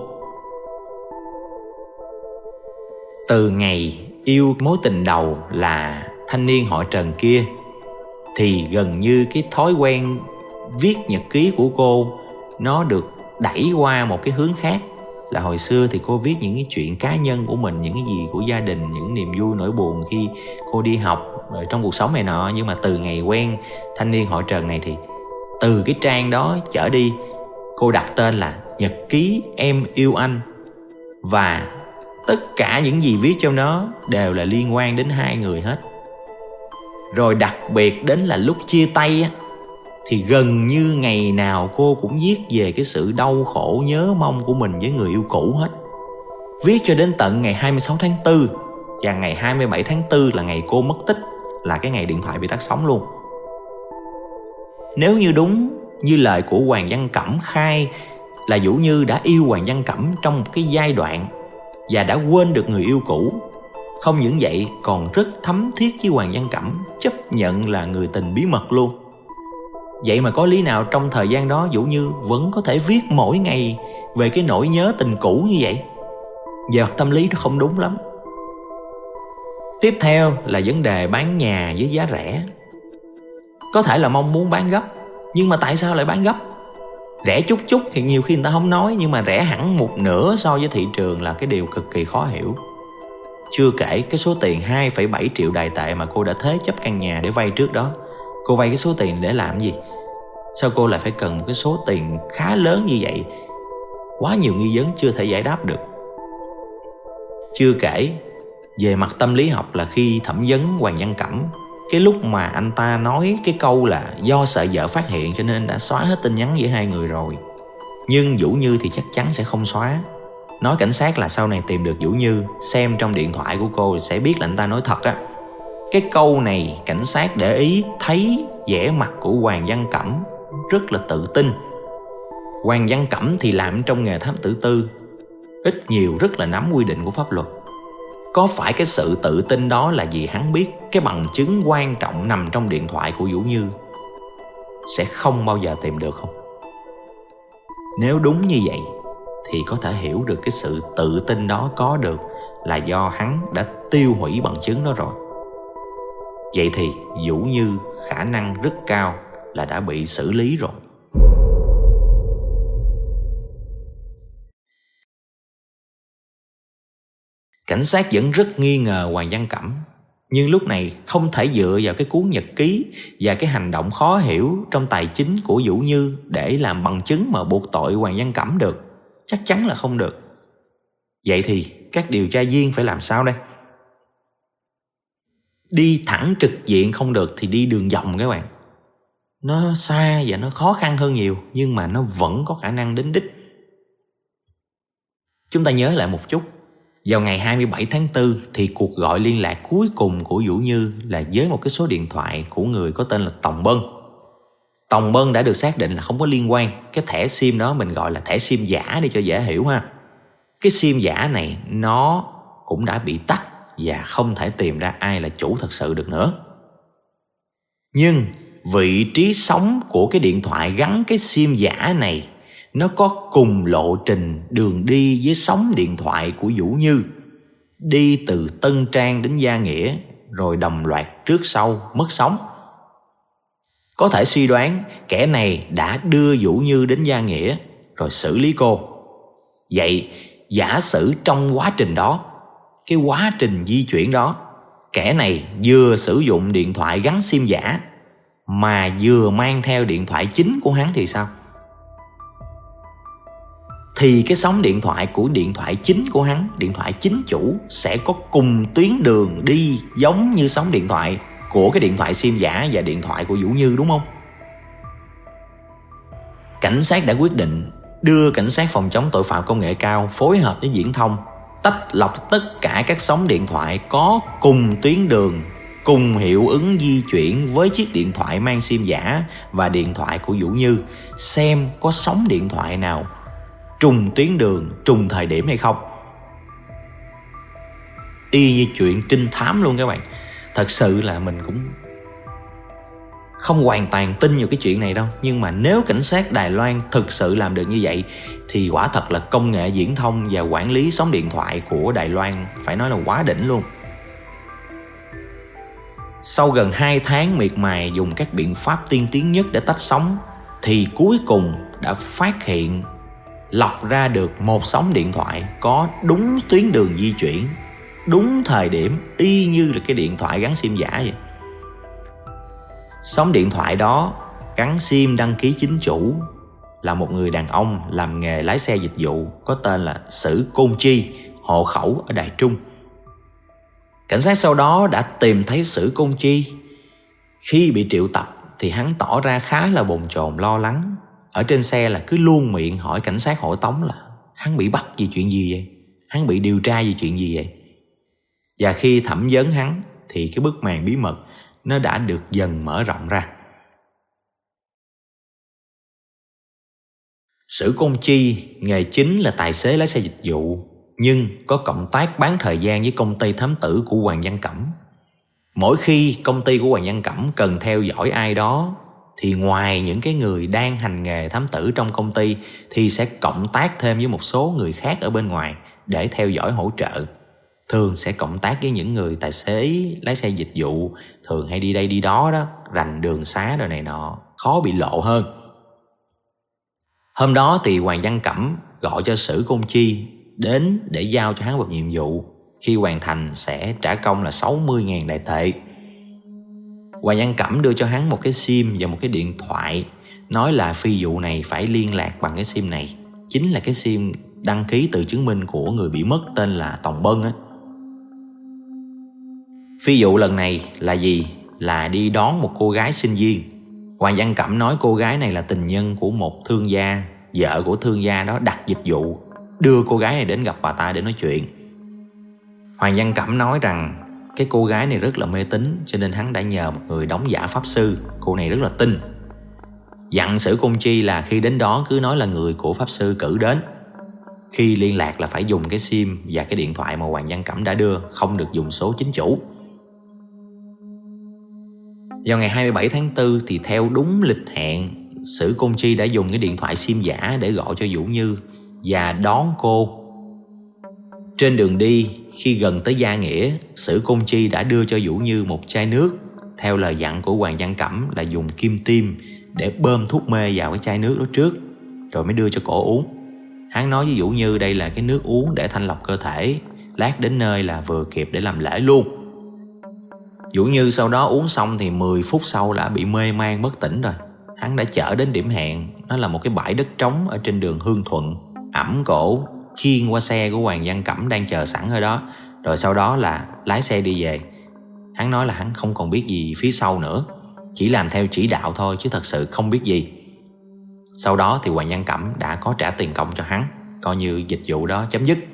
Từ ngày yêu mối tình đầu là thanh niên họ Trần kia thì gần như cái thói quen viết nhật ký của cô nó được đẩy qua một cái hướng khác. Là hồi xưa thì cô viết những cái chuyện cá nhân của mình, những cái gì của gia đình, những niềm vui nỗi buồn khi cô đi học rồi trong cuộc sống này nọ. Nhưng mà từ ngày quen thanh niên họ Trần này thì từ cái trang đó trở đi, cô đặt tên là Nhật ký em yêu anh. Và tất cả những gì viết trong đó đều là liên quan đến hai người hết. Rồi đặc biệt đến là lúc chia tay á, thì gần như ngày nào cô cũng viết về cái sự đau khổ nhớ mong của mình với người yêu cũ hết. Viết cho đến tận ngày hai mươi sáu tháng tư, và ngày hai mươi bảy tháng tư là ngày cô mất tích, là cái ngày điện thoại bị tắt sóng luôn. Nếu như đúng như lời của Hoàng Văn Cẩm khai là Vũ Như đã yêu Hoàng Văn Cẩm trong một cái giai đoạn và đã quên được người yêu cũ, không những vậy còn rất thấm thiết với Hoàng Văn Cẩm, chấp nhận là người tình bí mật luôn. Vậy mà có lý nào trong thời gian đó Vũ Như vẫn có thể viết mỗi ngày về cái nỗi nhớ tình cũ như vậy? Về mặt tâm lý nó không đúng lắm. Tiếp theo là vấn đề bán nhà với giá rẻ. Có thể là mong muốn bán gấp, nhưng mà tại sao lại bán gấp? Rẻ chút chút thì nhiều khi người ta không nói, nhưng mà rẻ hẳn một nửa so với thị trường là cái điều cực kỳ khó hiểu. Chưa kể cái số tiền hai phẩy bảy triệu đài tệ mà cô đã thế chấp căn nhà để vay trước đó. Cô vay cái số tiền để làm gì? Sao cô lại phải cần một cái số tiền khá lớn như vậy? Quá nhiều nghi vấn chưa thể giải đáp được. Chưa kể về mặt tâm lý học là khi thẩm vấn Hoàng Văn Cẩm, cái lúc mà anh ta nói cái câu là do sợ vợ phát hiện cho nên đã xóa hết tin nhắn giữa hai người rồi. Nhưng Vũ Như thì chắc chắn sẽ không xóa. Nói cảnh sát là sau này tìm được Vũ Như, xem trong điện thoại của cô sẽ biết là anh ta nói thật á. Cái câu này cảnh sát để ý thấy vẻ mặt của Hoàng Văn Cẩm rất là tự tin. Hoàng Văn Cẩm thì làm trong nghề thám tử tư, ít nhiều rất là nắm quy định của pháp luật. Có phải cái sự tự tin đó là vì hắn biết cái bằng chứng quan trọng nằm trong điện thoại của Vũ Như sẽ không bao giờ tìm được không? Nếu đúng như vậy thì có thể hiểu được cái sự tự tin đó có được là do hắn đã tiêu hủy bằng chứng đó rồi. Vậy thì Vũ Như khả năng rất cao là đã bị xử lý rồi. Cảnh sát vẫn rất nghi ngờ Hoàng Văn Cẩm, nhưng lúc này không thể dựa vào cái cuốn nhật ký và cái hành động khó hiểu trong tài chính của Vũ Như để làm bằng chứng mà buộc tội Hoàng Văn Cẩm được. Chắc chắn là không được. Vậy thì các điều tra viên phải làm sao đây? Đi thẳng trực diện không được thì đi đường vòng các bạn. Nó xa và nó khó khăn hơn nhiều, nhưng mà nó vẫn có khả năng đến đích. Chúng ta nhớ lại một chút. Vào ngày hai mươi bảy tháng tư thì cuộc gọi liên lạc cuối cùng của Vũ Như là với một cái số điện thoại của người có tên là Tòng Bân. Tòng Bân đã được xác định là không có liên quan. Cái thẻ sim đó mình gọi là thẻ sim giả đi cho dễ hiểu ha. Cái sim giả này nó cũng đã bị tắt và không thể tìm ra ai là chủ thật sự được nữa. Nhưng vị trí sóng của cái điện thoại gắn cái sim giả này nó có cùng lộ trình đường đi với sóng điện thoại của Vũ Như, đi từ Tân Trang đến Gia Nghĩa, rồi đồng loạt trước sau mất sóng. Có thể suy đoán kẻ này đã đưa Vũ Như đến Gia Nghĩa rồi xử lý cô. Vậy giả sử trong quá trình đó, cái quá trình di chuyển đó, kẻ này vừa sử dụng điện thoại gắn sim giả mà vừa mang theo điện thoại chính của hắn thì sao? Thì cái sóng điện thoại của điện thoại chính của hắn, điện thoại chính chủ sẽ có cùng tuyến đường đi giống như sóng điện thoại của cái điện thoại sim giả và điện thoại của Vũ Như, đúng không? Cảnh sát đã quyết định đưa cảnh sát phòng chống tội phạm công nghệ cao phối hợp với viễn thông tách lọc tất cả các sóng điện thoại có cùng tuyến đường, cùng hiệu ứng di chuyển với chiếc điện thoại mang sim giả và điện thoại của Vũ Như, xem có sóng điện thoại nào trùng tuyến đường, trùng thời điểm hay không. Y như chuyện trinh thám luôn các bạn. Thật sự là mình cũng không hoàn toàn tin vào cái chuyện này đâu. Nhưng mà nếu cảnh sát Đài Loan thực sự làm được như vậy thì quả thật là công nghệ viễn thông và quản lý sóng điện thoại của Đài Loan phải nói là quá đỉnh luôn. Sau gần hai tháng miệt mài dùng các biện pháp tiên tiến nhất để tách sóng, thì cuối cùng đã phát hiện lọc ra được một sóng điện thoại có đúng tuyến đường di chuyển, đúng thời điểm, y như là cái điện thoại gắn sim giả vậy. Sóng điện thoại đó gắn sim đăng ký chính chủ là một người đàn ông làm nghề lái xe dịch vụ có tên là Sử Côn Chi, hộ khẩu ở Đài Trung. Cảnh sát sau đó đã tìm thấy Sử Côn Chi. Khi bị triệu tập thì hắn tỏ ra khá là bồn chồn lo lắng. Ở trên xe là cứ luôn miệng hỏi cảnh sát hộ tống là hắn bị bắt vì chuyện gì vậy? Hắn bị điều tra vì chuyện gì vậy? Và khi thẩm vấn hắn thì cái bức màn bí mật nó đã được dần mở rộng ra. Sử Côn Chi nghề chính là tài xế lái xe dịch vụ, nhưng có cộng tác bán thời gian với công ty thám tử của Hoàng Văn Cẩm. Mỗi khi công ty của Hoàng Văn Cẩm cần theo dõi ai đó thì ngoài những cái người đang hành nghề thám tử trong công ty thì sẽ cộng tác thêm với một số người khác ở bên ngoài để theo dõi hỗ trợ. Thường sẽ cộng tác với những người tài xế lái xe dịch vụ, thường hay đi đây đi đó đó, rành đường xá rồi này nọ, khó bị lộ hơn. Hôm đó thì Hoàng Văn Cẩm gọi cho Sử Côn Chi đến để giao cho hắn một nhiệm vụ. Khi hoàn thành sẽ trả công là sáu mươi nghìn đại tệ. Hoàng Văn Cẩm đưa cho hắn một cái sim và một cái điện thoại, nói là phi vụ này phải liên lạc bằng cái sim này. Chính là cái sim đăng ký từ chứng minh của người bị mất tên là Tòng Bân á. Phi vụ lần này là gì? Là đi đón một cô gái sinh viên. Hoàng Văn Cẩm nói cô gái này là tình nhân của một thương gia, vợ của thương gia đó đặt dịch vụ đưa cô gái này đến gặp bà ta để nói chuyện. Hoàng Văn Cẩm nói rằng cái cô gái này rất là mê tín, cho nên hắn đã nhờ một người đóng giả pháp sư. Cô này rất là tin. Dặn Sử Côn Chi là khi đến đó cứ nói là người của pháp sư cử đến. Khi liên lạc là phải dùng cái sim và cái điện thoại mà Hoàng Văn Cẩm đã đưa, không được dùng số chính chủ. Vào ngày hai mươi bảy tháng tư thì theo đúng lịch hẹn, Sử Côn Chi đã dùng cái điện thoại sim giả để gọi cho Vũ Như và đón cô. Trên đường đi, khi gần tới Gia Nghĩa, Sử Côn Chi đã đưa cho Vũ Như một chai nước, theo lời dặn của Hoàng Văn Cẩm là dùng kim tiêm để bơm thuốc mê vào cái chai nước đó trước, rồi mới đưa cho cổ uống. Hắn nói với Vũ Như đây là cái nước uống để thanh lọc cơ thể, lát đến nơi là vừa kịp để làm lễ luôn. Vũ Như sau đó uống xong thì mười phút sau đã bị mê man bất tỉnh rồi. Hắn đã chở đến điểm hẹn, nó là một cái bãi đất trống ở trên đường Hương Thuận, ẵm cổ khiêng qua xe của Hoàng Văn Cẩm đang chờ sẵn ở đó, rồi sau đó là lái xe đi về. Hắn nói là hắn không còn biết gì phía sau nữa, chỉ làm theo chỉ đạo thôi chứ thật sự không biết gì. Sau đó thì Hoàng Văn Cẩm đã có trả tiền công cho hắn, coi như dịch vụ đó chấm dứt.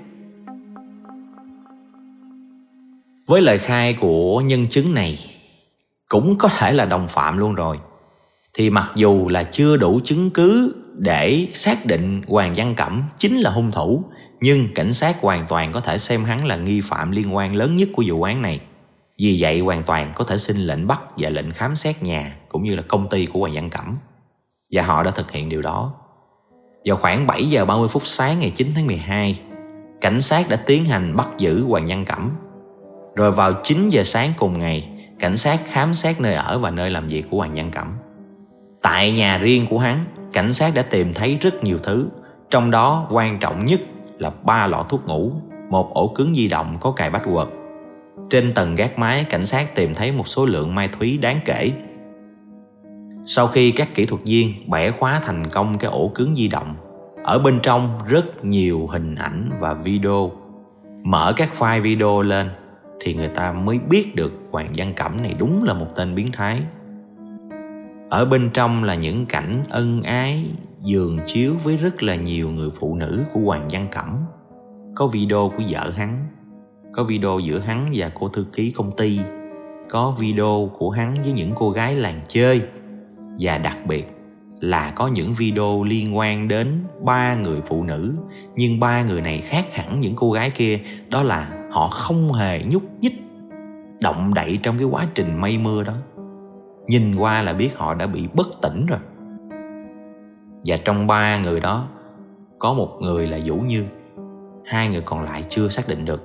Với lời khai của nhân chứng này, cũng có thể là đồng phạm luôn rồi, thì mặc dù là chưa đủ chứng cứ để xác định Hoàng Văn Cẩm chính là hung thủ, nhưng cảnh sát hoàn toàn có thể xem hắn là nghi phạm liên quan lớn nhất của vụ án này. Vì vậy hoàn toàn có thể xin lệnh bắt và lệnh khám xét nhà cũng như là công ty của Hoàng Văn Cẩm. Và họ đã thực hiện điều đó. Vào khoảng bảy giờ ba mươi phút sáng ngày chín tháng mười hai, cảnh sát đã tiến hành bắt giữ Hoàng Văn Cẩm. Rồi vào chín giờ sáng cùng ngày, cảnh sát khám xét nơi ở và nơi làm việc của Hoàng Văn Cẩm. Tại nhà riêng của hắn, cảnh sát đã tìm thấy rất nhiều thứ, trong đó quan trọng nhất là ba lọ thuốc ngủ, một ổ cứng di động có cài password. Trên tầng gác mái, cảnh sát tìm thấy một số lượng mai thúy đáng kể. Sau khi các kỹ thuật viên bẻ khóa thành công cái ổ cứng di động, ở bên trong rất nhiều hình ảnh và video. Mở các file video lên thì người ta mới biết được Hoàng Văn Cẩm này đúng là một tên biến thái. Ở bên trong là những cảnh ân ái, giường chiếu với rất là nhiều người phụ nữ của Hoàng Văn Cẩm. có video của vợ hắn, có video giữa hắn và cô thư ký công ty, có video của hắn với những cô gái làng chơi, và đặc biệt là có những video liên quan đến ba người phụ nữ. Nhưng ba người này khác hẳn những cô gái kia, đó là họ không hề nhúc nhích, động đậy trong cái quá trình mây mưa đó. Nhìn qua là biết họ đã bị bất tỉnh rồi. Và trong ba người đó có một người là Vũ Như, hai người còn lại chưa xác định được.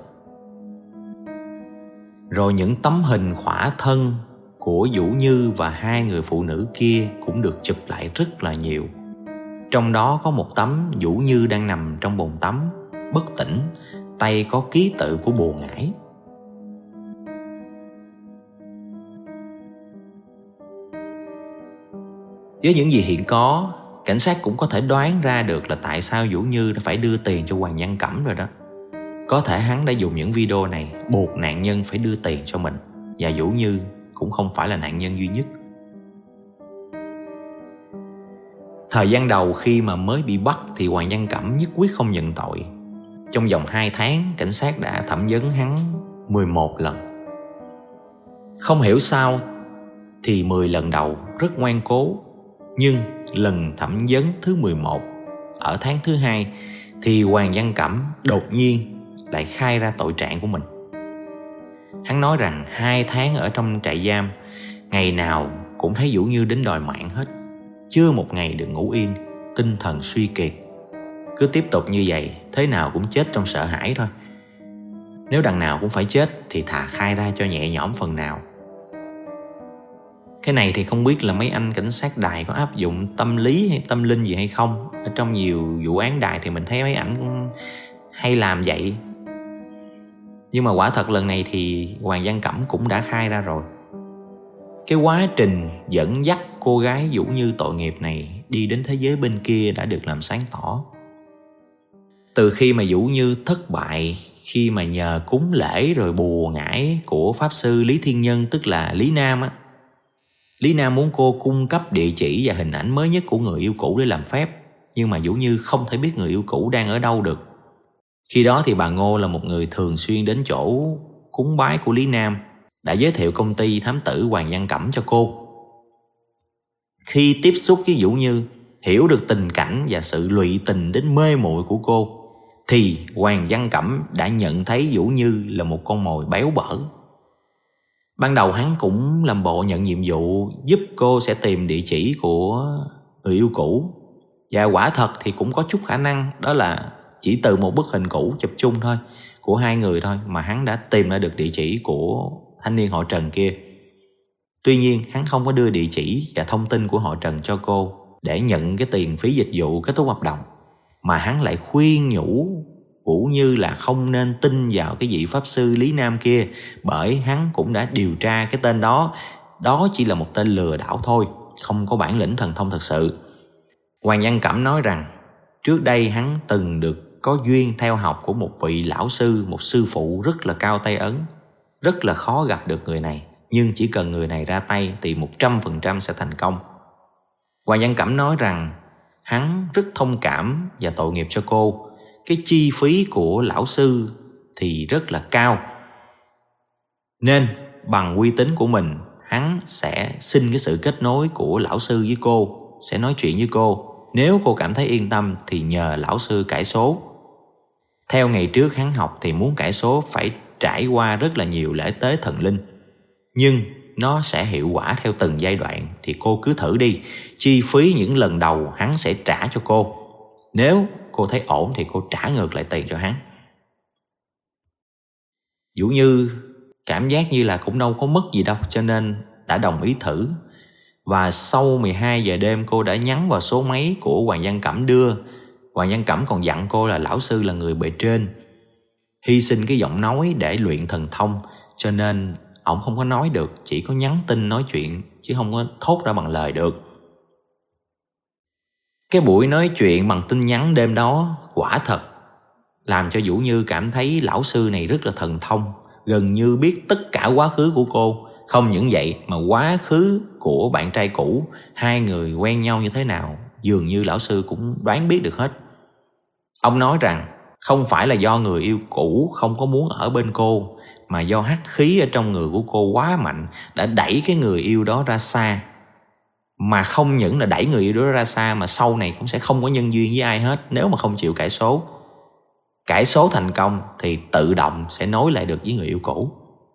Rồi những tấm hình khỏa thân của Vũ Như và hai người phụ nữ kia cũng được chụp lại rất là nhiều. Trong đó có một tấm Vũ Như đang nằm trong bồn tắm, bất tỉnh, tay có ký tự của bùa ngải. Với những gì hiện có, cảnh sát cũng có thể đoán ra được là tại sao Vũ Như đã phải đưa tiền cho Hoàng Văn Cẩm rồi đó. Có thể hắn đã dùng những video này buộc nạn nhân phải đưa tiền cho mình, và Vũ Như cũng không phải là nạn nhân duy nhất. Thời gian đầu khi mà mới bị bắt thì Hoàng Văn Cẩm nhất quyết không nhận tội. Trong vòng hai tháng, cảnh sát đã thẩm vấn hắn mười một lần. Không hiểu sao thì mười lần đầu rất ngoan cố, nhưng lần thẩm vấn thứ mười một ở tháng thứ hai thì Hoàng Văn Cẩm đột nhiên lại khai ra tội trạng của mình. Hắn nói rằng hai tháng ở trong trại giam, ngày nào cũng thấy Vũ Như đến đòi mạng hết, chưa một ngày được ngủ yên, tinh thần suy kiệt. Cứ tiếp tục như vậy, thế nào cũng chết trong sợ hãi thôi. Nếu đằng nào cũng phải chết thì thà khai ra cho nhẹ nhõm phần nào. Cái này thì không biết là mấy anh cảnh sát đài có áp dụng tâm lý hay tâm linh gì hay không. Ở trong nhiều vụ án đài thì mình thấy mấy ảnh cũng hay làm vậy. Nhưng mà quả thật lần này thì Hoàng Văn Cẩm cũng đã khai ra rồi. Cái quá trình dẫn dắt cô gái Vũ Như tội nghiệp này đi đến thế giới bên kia đã được làm sáng tỏ. Từ khi mà Vũ Như thất bại khi mà nhờ cúng lễ rồi bùa ngải của Pháp Sư Lý Thiên Nhân, tức là Lý Nam á. Lý Nam muốn cô cung cấp địa chỉ và hình ảnh mới nhất của người yêu cũ để làm phép, nhưng mà Vũ Như không thể biết người yêu cũ đang ở đâu được. Khi đó thì bà Ngô là một người thường xuyên đến chỗ cúng bái của Lý Nam, đã giới thiệu công ty thám tử Hoàng Văn Cẩm cho cô. Khi tiếp xúc với Vũ Như, hiểu được tình cảnh và sự lụy tình đến mê muội của cô, thì Hoàng Văn Cẩm đã nhận thấy Vũ Như là một con mồi béo bở. Ban đầu hắn cũng làm bộ nhận nhiệm vụ giúp cô sẽ tìm địa chỉ của người yêu cũ. Và quả thật thì cũng có chút khả năng, đó là chỉ từ một bức hình cũ chụp chung thôi của hai người thôi mà hắn đã tìm ra được địa chỉ của thanh niên họ Trần kia. Tuy nhiên hắn không có đưa địa chỉ và thông tin của họ Trần cho cô để nhận cái tiền phí dịch vụ kết thúc hợp đồng, mà hắn lại khuyên nhủ Vũ Như là không nên tin vào cái vị Pháp Sư Lý Nam kia, bởi hắn cũng đã điều tra cái tên đó. Đó chỉ là một tên lừa đảo thôi, không có bản lĩnh thần thông thật sự. Hoàng Văn Cẩm nói rằng trước đây hắn từng được có duyên theo học của một vị lão sư, một sư phụ rất là cao tay ấn. Rất là khó gặp được người này, nhưng chỉ cần người này ra tay thì một trăm phần trăm sẽ thành công. Hoàng Văn Cẩm nói rằng hắn rất thông cảm và tội nghiệp cho cô. Cái chi phí của lão sư thì rất là cao, nên bằng uy tín của mình, hắn sẽ xin cái sự kết nối của lão sư với cô, sẽ nói chuyện với cô. Nếu cô cảm thấy yên tâm thì nhờ lão sư cải số. Theo ngày trước hắn học thì muốn cải số phải trải qua rất là nhiều lễ tế thần linh, nhưng nó sẽ hiệu quả theo từng giai đoạn, thì cô cứ thử đi. Chi phí những lần đầu hắn sẽ trả cho cô. Nếu cô thấy ổn thì cô trả ngược lại tiền cho hắn. Vũ Như cảm giác như là cũng đâu có mất gì đâu, cho nên đã đồng ý thử. Và sau mười hai giờ đêm cô đã nhắn vào số máy của Hoàng Văn Cẩm đưa. Hoàng Văn Cẩm còn dặn cô là lão sư là người bề trên, hy sinh cái giọng nói để luyện thần thông, cho nên ổng không có nói được, chỉ có nhắn tin nói chuyện chứ không có thốt ra bằng lời được. Cái buổi nói chuyện bằng tin nhắn đêm đó quả thật làm cho Vũ Như cảm thấy lão sư này rất là thần thông, gần như biết tất cả quá khứ của cô. Không những vậy mà quá khứ của bạn trai cũ, hai người quen nhau như thế nào, dường như lão sư cũng đoán biết được hết. Ông nói rằng Không phải là do người yêu cũ không có muốn ở bên cô, mà do hắc khí ở trong người của cô quá mạnh đã đẩy cái người yêu đó ra xa. Mà không những là đẩy người yêu đó ra xa, mà sau này cũng sẽ không có nhân duyên với ai hết nếu mà không chịu cải số. Cải số thành công thì tự động sẽ nối lại được với người yêu cũ.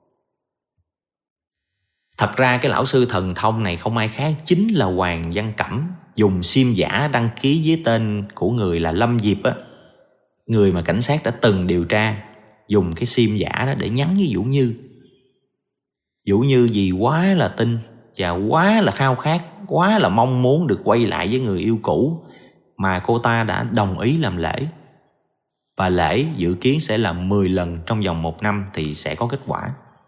Thật ra cái lão sư thần thông này không ai khác chính là Hoàng Văn Cẩm, dùng sim giả đăng ký với tên của người là Lâm Diệp á, người mà cảnh sát đã từng điều tra, dùng cái sim giả đó để nhắn với Vũ Như. Vũ Như vì quá là tin và quá là khao khát, quá là mong muốn được quay lại với người yêu cũ mà cô ta đã đồng ý làm lễ. Và lễ dự kiến sẽ là mười lần trong vòng một năm thì sẽ có kết quả.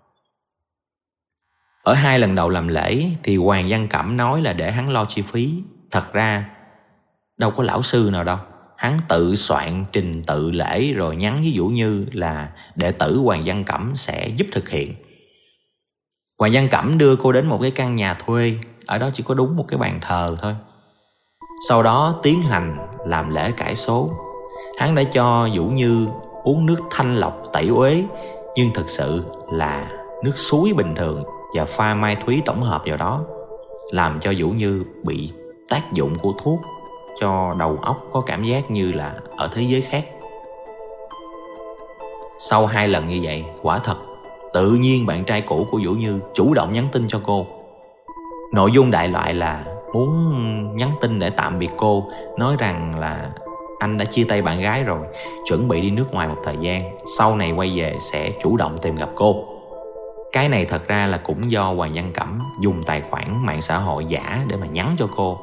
Ở hai lần đầu làm lễ thì Hoàng Văn Cẩm nói là để hắn lo chi phí. Thật ra đâu có lão sư nào đâu. Hắn tự soạn trình tự lễ rồi nhắn với Vũ Như là đệ tử Hoàng Văn Cẩm sẽ giúp thực hiện. Hoàng Văn Cẩm đưa cô đến một cái căn nhà thuê, ở đó chỉ có đúng một cái bàn thờ thôi. Sau đó tiến hành làm lễ cải số. Hắn đã cho Vũ Như uống nước thanh lọc tẩy uế, nhưng thực sự là nước suối bình thường và pha mai thúy tổng hợp vào đó, làm cho Vũ Như bị tác dụng của thuốc, cho đầu óc có cảm giác như là ở thế giới khác. Sau hai lần như vậy, quả thật tự nhiên bạn trai cũ của Vũ Như chủ động nhắn tin cho cô. Nội dung đại loại là muốn nhắn tin để tạm biệt cô, nói rằng là anh đã chia tay bạn gái rồi, chuẩn bị đi nước ngoài một thời gian, sau này quay về sẽ chủ động tìm gặp cô. Cái này thật ra là cũng do Hoàng Văn Cẩm dùng tài khoản mạng xã hội giả để mà nhắn cho cô.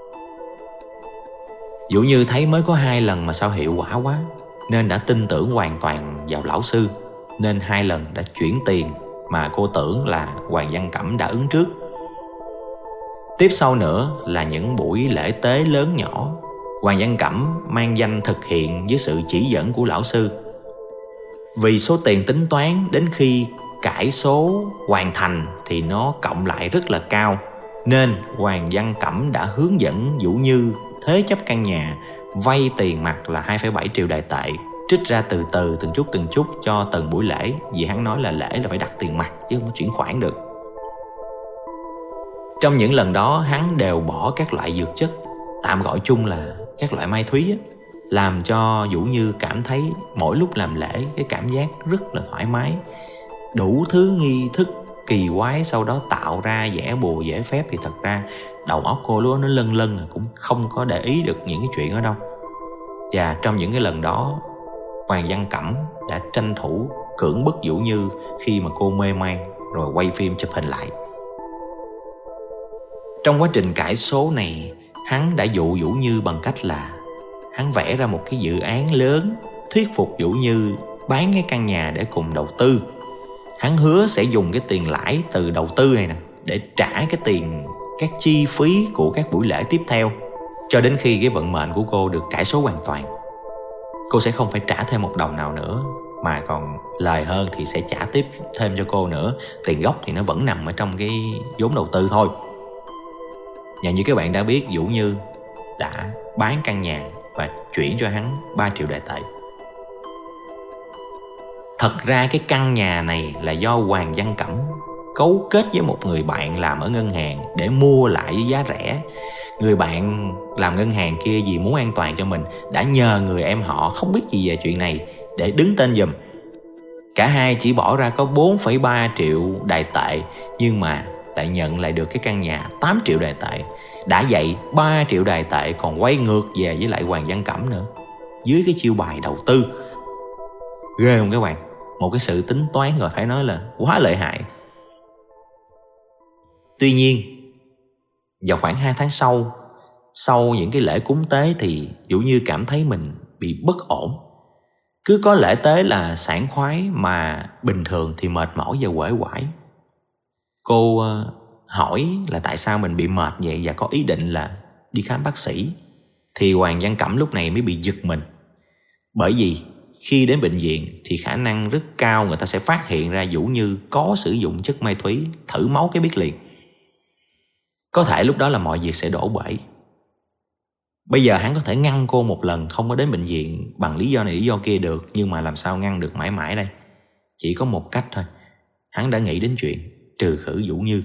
Vũ Như thấy mới có hai lần mà sao hiệu quả quá, nên đã tin tưởng hoàn toàn vào lão sư, nên hai lần đã chuyển tiền mà cô tưởng là Hoàng Văn Cẩm đã ứng trước. Tiếp sau nữa là những buổi lễ tế lớn nhỏ, Hoàng Văn Cẩm mang danh thực hiện với sự chỉ dẫn của lão sư. Vì số tiền tính toán đến khi cải số hoàn thành thì nó cộng lại rất là cao, nên Hoàng Văn Cẩm đã hướng dẫn Vũ Như thế chấp căn nhà, vay tiền mặt là hai phẩy bảy triệu đài tệ, trích ra từ từ từng chút từng chút cho từng buổi lễ, vì hắn nói là lễ là phải đặt tiền mặt chứ không có chuyển khoản được. Trong những lần đó hắn đều bỏ các loại dược chất, tạm gọi chung là các loại mai thúy á, làm cho Vũ Như cảm thấy mỗi lúc làm lễ cái cảm giác rất là thoải mái. Đủ thứ nghi thức kỳ quái sau đó tạo ra vẽ bùa vẽ phép thì thật ra đầu óc cô lúc đó nó lân lân, cũng không có để ý được những cái chuyện ở đâu. Và trong những cái lần đó, Hoàng Văn Cẩm đã tranh thủ cưỡng bức Vũ Như khi mà cô mê man, rồi quay phim chụp hình lại. Trong quá trình cải số này, hắn đã dụ Vũ Như bằng cách là hắn vẽ ra một cái dự án lớn, thuyết phục Vũ Như bán cái căn nhà để cùng đầu tư. Hắn hứa sẽ dùng cái tiền lãi từ đầu tư này nè để trả cái tiền các chi phí của các buổi lễ tiếp theo, cho đến khi cái vận mệnh của cô được cải số hoàn toàn. Cô sẽ không phải trả thêm một đồng nào nữa, mà còn lời hơn thì sẽ trả tiếp thêm cho cô nữa. Tiền gốc thì nó vẫn nằm ở trong cái vốn đầu tư thôi. Và như các bạn đã biết, Vũ Như đã bán căn nhà và chuyển cho hắn ba triệu đài tệ. Thật ra cái căn nhà này là do Hoàng Văn Cẩm cấu kết với một người bạn làm ở ngân hàng để mua lại với giá rẻ. Người bạn làm ngân hàng kia vì muốn an toàn cho mình đã nhờ người em họ không biết gì về chuyện này để đứng tên giùm. Cả hai chỉ bỏ ra có bốn phẩy ba triệu đài tệ, nhưng mà lại nhận lại được cái căn nhà tám triệu đài tệ. Đã vậy ba triệu đài tệ còn quay ngược về với lại Hoàng Văn Cẩm nữa, dưới cái chiêu bài đầu tư. Ghê không các bạn? Một cái sự tính toán rồi phải nói là quá lợi hại. Tuy nhiên, vào khoảng hai tháng sau, sau những cái lễ cúng tế thì Vũ Như cảm thấy mình bị bất ổn. Cứ có lễ tế là sảng khoái, mà bình thường thì mệt mỏi và uể oải. Cô hỏi là tại sao mình bị mệt vậy và có ý định là đi khám bác sĩ. Thì Hoàng Văn Cẩm lúc này mới bị giật mình. Bởi vì khi đến bệnh viện thì khả năng rất cao người ta sẽ phát hiện ra Vũ Như có sử dụng chất mai thúy, thử máu cái biết liền. Có thể lúc đó là mọi việc sẽ đổ bể. Bây giờ hắn có thể ngăn cô một lần không có đến bệnh viện bằng lý do này lý do kia được, nhưng mà làm sao ngăn được mãi mãi đây? Chỉ có một cách thôi. Hắn đã nghĩ đến chuyện trừ khử Vũ Như.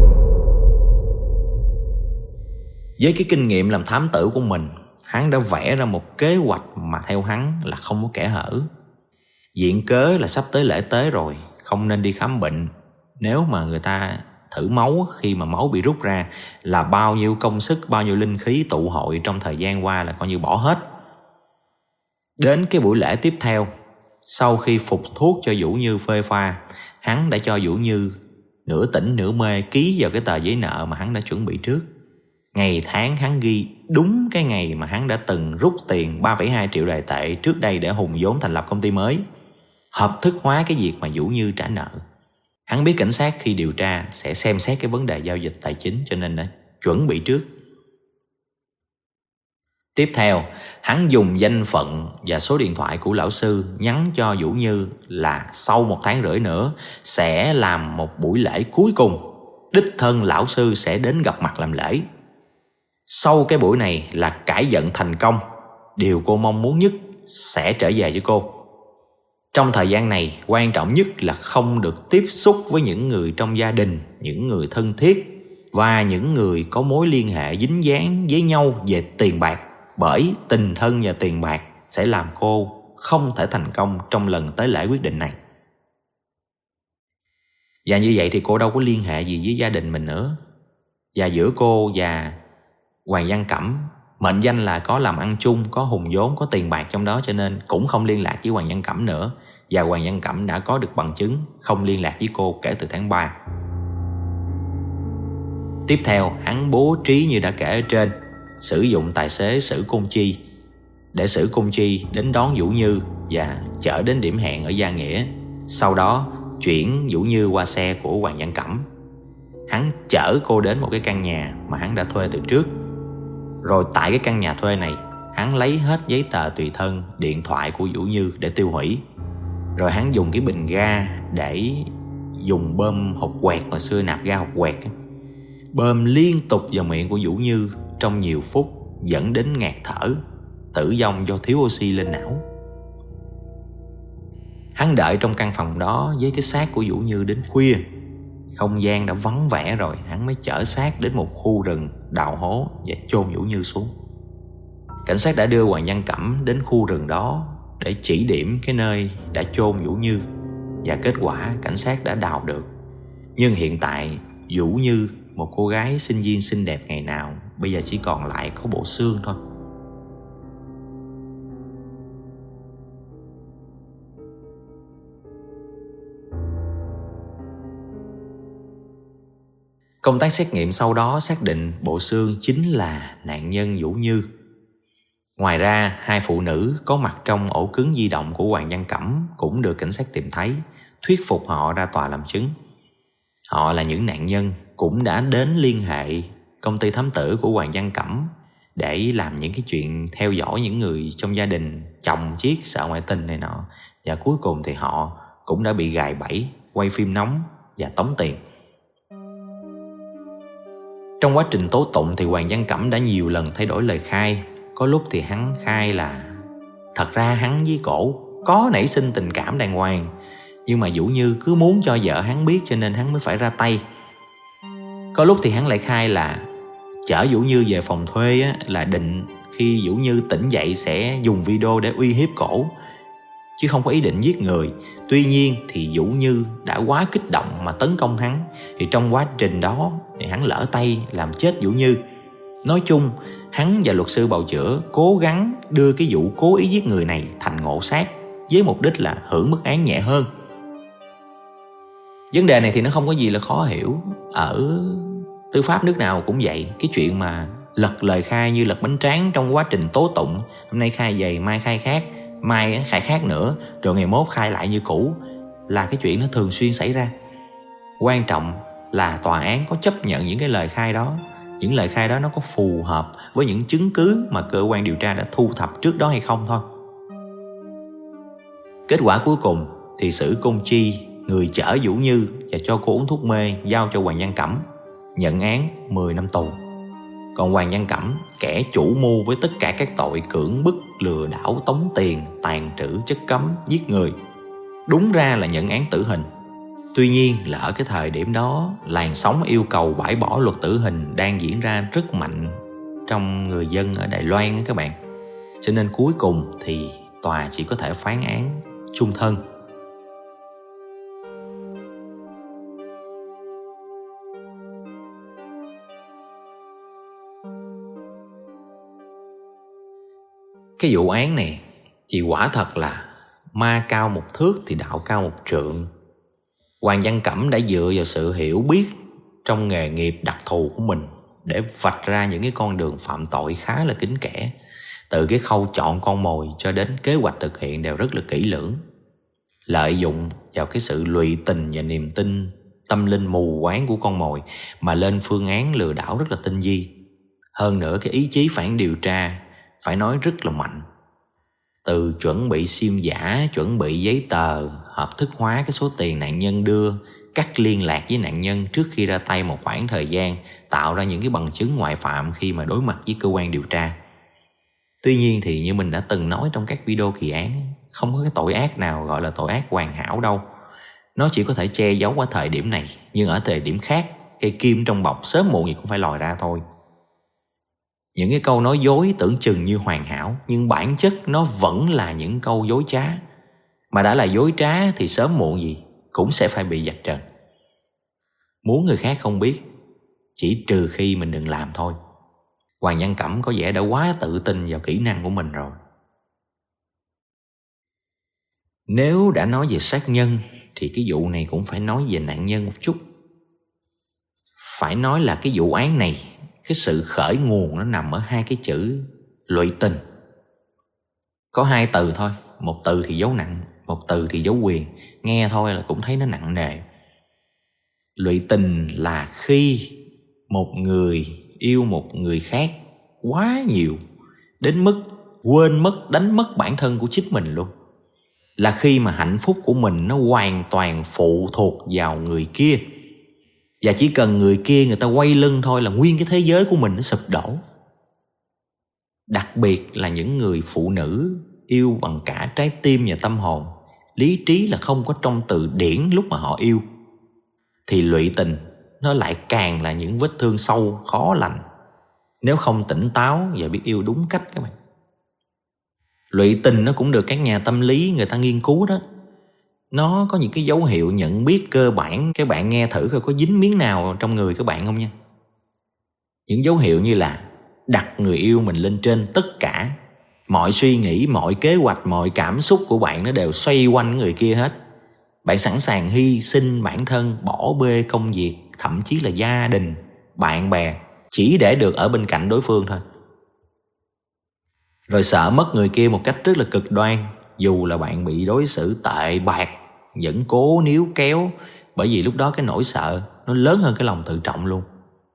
Với cái kinh nghiệm làm thám tử của mình, hắn đã vẽ ra một kế hoạch mà theo hắn là không có kẽ hở. Viện cớ là sắp tới lễ tế rồi, không nên đi khám bệnh. Nếu mà người ta thử máu, khi mà máu bị rút ra là bao nhiêu công sức, bao nhiêu linh khí tụ hội trong thời gian qua là coi như bỏ hết. Đến cái buổi lễ tiếp theo, sau khi phục thuốc cho Vũ Như phê pha, hắn đã cho Vũ Như nửa tỉnh nửa mê ký vào cái tờ giấy nợ mà hắn đã chuẩn bị trước. Ngày tháng hắn ghi đúng cái ngày mà hắn đã từng rút tiền ba phẩy hai triệu đài tệ trước đây để hùng vốn thành lập công ty mới, hợp thức hóa cái việc mà Vũ Như trả nợ. Hắn biết cảnh sát khi điều tra sẽ xem xét cái vấn đề giao dịch tài chính, cho nên đã chuẩn bị trước. Tiếp theo, hắn dùng danh phận và số điện thoại của lão sư nhắn cho Vũ Như là sau một tháng rưỡi nữa sẽ làm một buổi lễ cuối cùng. Đích thân lão sư sẽ đến gặp mặt làm lễ. Sau cái buổi này là cải vận thành công, điều cô mong muốn nhất sẽ trở về với cô. Trong thời gian này, quan trọng nhất là không được tiếp xúc với những người trong gia đình, những người thân thiết và những người có mối liên hệ dính dáng với nhau về tiền bạc, bởi tình thân và tiền bạc sẽ làm cô không thể thành công trong lần tới lễ quyết định này. Và như vậy thì cô đâu có liên hệ gì với gia đình mình nữa. Và giữa cô và Hoàng Văn Cẩm, mệnh danh là có làm ăn chung, có hùng vốn, có tiền bạc trong đó, cho nên cũng không liên lạc với Hoàng Văn Cẩm nữa. Và Hoàng Văn Cẩm đã có được bằng chứng không liên lạc với cô kể từ tháng ba. Tiếp theo, hắn bố trí như đã kể ở trên, sử dụng tài xế Sử Côn Chi để Sử Côn Chi đến đón Vũ Như và chở đến điểm hẹn ở Gia Nghĩa. Sau đó chuyển Vũ Như qua xe của Hoàng Văn Cẩm. Hắn chở cô đến một cái căn nhà mà hắn đã thuê từ trước. Rồi tại cái căn nhà thuê này, hắn lấy hết giấy tờ tùy thân, điện thoại của Vũ Như để tiêu hủy. Rồi hắn dùng cái bình ga để dùng bơm hột quẹt, hồi xưa nạp ga hột quẹt, bơm liên tục vào miệng của Vũ Như trong nhiều phút, dẫn đến ngạt thở, tử vong do thiếu oxy lên não. Hắn đợi trong căn phòng đó với cái xác của Vũ Như đến khuya. Không gian đã vắng vẻ rồi, hắn mới chở xác đến một khu rừng, đào hố và chôn Vũ Như xuống. Cảnh sát đã đưa Hoàng Văn Cẩm đến khu rừng đó để chỉ điểm cái nơi đã chôn Vũ Như, và kết quả cảnh sát đã đào được. Nhưng hiện tại Vũ Như, một cô gái sinh viên xinh đẹp ngày nào, bây giờ chỉ còn lại có bộ xương thôi. Công tác xét nghiệm sau đó xác định bộ xương chính là nạn nhân Vũ Như. Ngoài ra, hai phụ nữ có mặt trong ổ cứng di động của Hoàng Văn Cẩm cũng được cảnh sát tìm thấy, thuyết phục họ ra tòa làm chứng. Họ là những nạn nhân cũng đã đến liên hệ công ty thám tử của Hoàng Văn Cẩm để làm những cái chuyện theo dõi những người trong gia đình, chồng chiết, sợ ngoại tình này nọ. Và cuối cùng thì họ cũng đã bị gài bẫy, quay phim nóng và tống tiền. Trong quá trình tố tụng thì Hoàng Văn Cẩm đã nhiều lần thay đổi lời khai. Có lúc thì hắn khai là thật ra hắn với cổ có nảy sinh tình cảm đàng hoàng, nhưng mà Vũ Như cứ muốn cho vợ hắn biết cho nên hắn mới phải ra tay. Có lúc thì hắn lại khai là chở Vũ Như về phòng thuê á, là định khi Vũ Như tỉnh dậy sẽ dùng video để uy hiếp cổ, chứ không có ý định giết người. Tuy nhiên thì Vũ Như đã quá kích động mà tấn công hắn, thì trong quá trình đó thì hắn lỡ tay làm chết Vũ Như. Nói chung, hắn và luật sư bào chữa cố gắng đưa cái vụ cố ý giết người này thành ngộ sát, với mục đích là hưởng mức án nhẹ hơn. Vấn đề này thì nó không có gì là khó hiểu. Ở tư pháp nước nào cũng vậy. Cái chuyện mà lật lời khai như lật bánh tráng trong quá trình tố tụng, hôm nay khai vậy, mai khai khác, mai khai khác nữa, rồi ngày mốt khai lại như cũ, là cái chuyện nó thường xuyên xảy ra. Quan trọng là tòa án có chấp nhận những cái lời khai đó, những lời khai đó nó có phù hợp với những chứng cứ mà cơ quan điều tra đã thu thập trước đó hay không thôi. Kết quả cuối cùng thì Sử Côn Chi, người chở Vũ Như và cho cô uống thuốc mê, giao cho Hoàng Văn Cẩm, nhận án mười năm tù. Còn Hoàng Văn Cẩm, kẻ chủ mưu với tất cả các tội cưỡng bức, lừa đảo, tống tiền, tàn trữ chất cấm, giết người, đúng ra là nhận án tử hình. Tuy nhiên là ở cái thời điểm đó, làn sóng yêu cầu bãi bỏ luật tử hình đang diễn ra rất mạnh trong người dân ở Đài Loan các bạn. Cho nên cuối cùng thì tòa chỉ có thể phán án chung thân. Cái vụ án này chỉ quả thật là ma cao một thước thì đạo cao một trượng. Hoàng Văn Cẩm đã dựa vào sự hiểu biết trong nghề nghiệp đặc thù của mình để vạch ra những cái con đường phạm tội khá là kín kẽ. Từ cái khâu chọn con mồi cho đến kế hoạch thực hiện đều rất là kỹ lưỡng. Lợi dụng vào cái sự lụy tình và niềm tin tâm linh mù quáng của con mồi mà lên phương án lừa đảo rất là tinh vi. Hơn nữa cái ý chí phản điều tra phải nói rất là mạnh. Từ chuẩn bị sim giả, chuẩn bị giấy tờ, hợp thức hóa cái số tiền nạn nhân đưa, cắt liên lạc với nạn nhân trước khi ra tay một khoảng thời gian, tạo ra những cái bằng chứng ngoại phạm khi mà đối mặt với cơ quan điều tra. Tuy nhiên thì như mình đã từng nói trong các video kỳ án, không có cái tội ác nào gọi là tội ác hoàn hảo đâu. Nó chỉ có thể che giấu ở thời điểm này, nhưng ở thời điểm khác, cây kim trong bọc sớm muộn gì cũng phải lòi ra thôi. Những cái câu nói dối tưởng chừng như hoàn hảo, nhưng bản chất nó vẫn là những câu dối trá. Mà đã là dối trá thì sớm muộn gì cũng sẽ phải bị vạch trần. Muốn người khác không biết, chỉ trừ khi mình đừng làm thôi. Hoàng Văn Cẩm có vẻ đã quá tự tin vào kỹ năng của mình rồi. Nếu đã nói về sát nhân thì cái vụ này cũng phải nói về nạn nhân một chút. Phải nói là cái vụ án này, cái sự khởi nguồn nó nằm ở hai cái chữ lụy tình. Có hai từ thôi, một từ thì dấu nặng, một từ thì dấu quyền. Nghe thôi là cũng thấy nó nặng nề. Lụy tình là khi một người yêu một người khác quá nhiều đến mức quên mất, đánh mất bản thân của chính mình luôn. Là khi mà hạnh phúc của mình nó hoàn toàn phụ thuộc vào người kia. Và chỉ cần người kia người ta quay lưng thôi là nguyên cái thế giới của mình nó sụp đổ. Đặc biệt là những người phụ nữ yêu bằng cả trái tim và tâm hồn, lý trí là không có trong từ điển lúc mà họ yêu, thì lụy tình nó lại càng là những vết thương sâu khó lành nếu không tỉnh táo và biết yêu đúng cách các bạn. Lụy tình nó cũng được các nhà tâm lý người ta nghiên cứu đó. Nó có những cái dấu hiệu nhận biết cơ bản, các bạn nghe thử coi có dính miếng nào trong người các bạn không nha. Những dấu hiệu như là đặt người yêu mình lên trên tất cả. Mọi suy nghĩ, mọi kế hoạch, mọi cảm xúc của bạn nó đều xoay quanh người kia hết. Bạn sẵn sàng hy sinh bản thân, bỏ bê công việc, thậm chí là gia đình, bạn bè, chỉ để được ở bên cạnh đối phương thôi. Rồi sợ mất người kia một cách rất là cực đoan, dù là bạn bị đối xử tệ bạc, vẫn cố níu kéo, bởi vì lúc đó cái nỗi sợ nó lớn hơn cái lòng tự trọng luôn.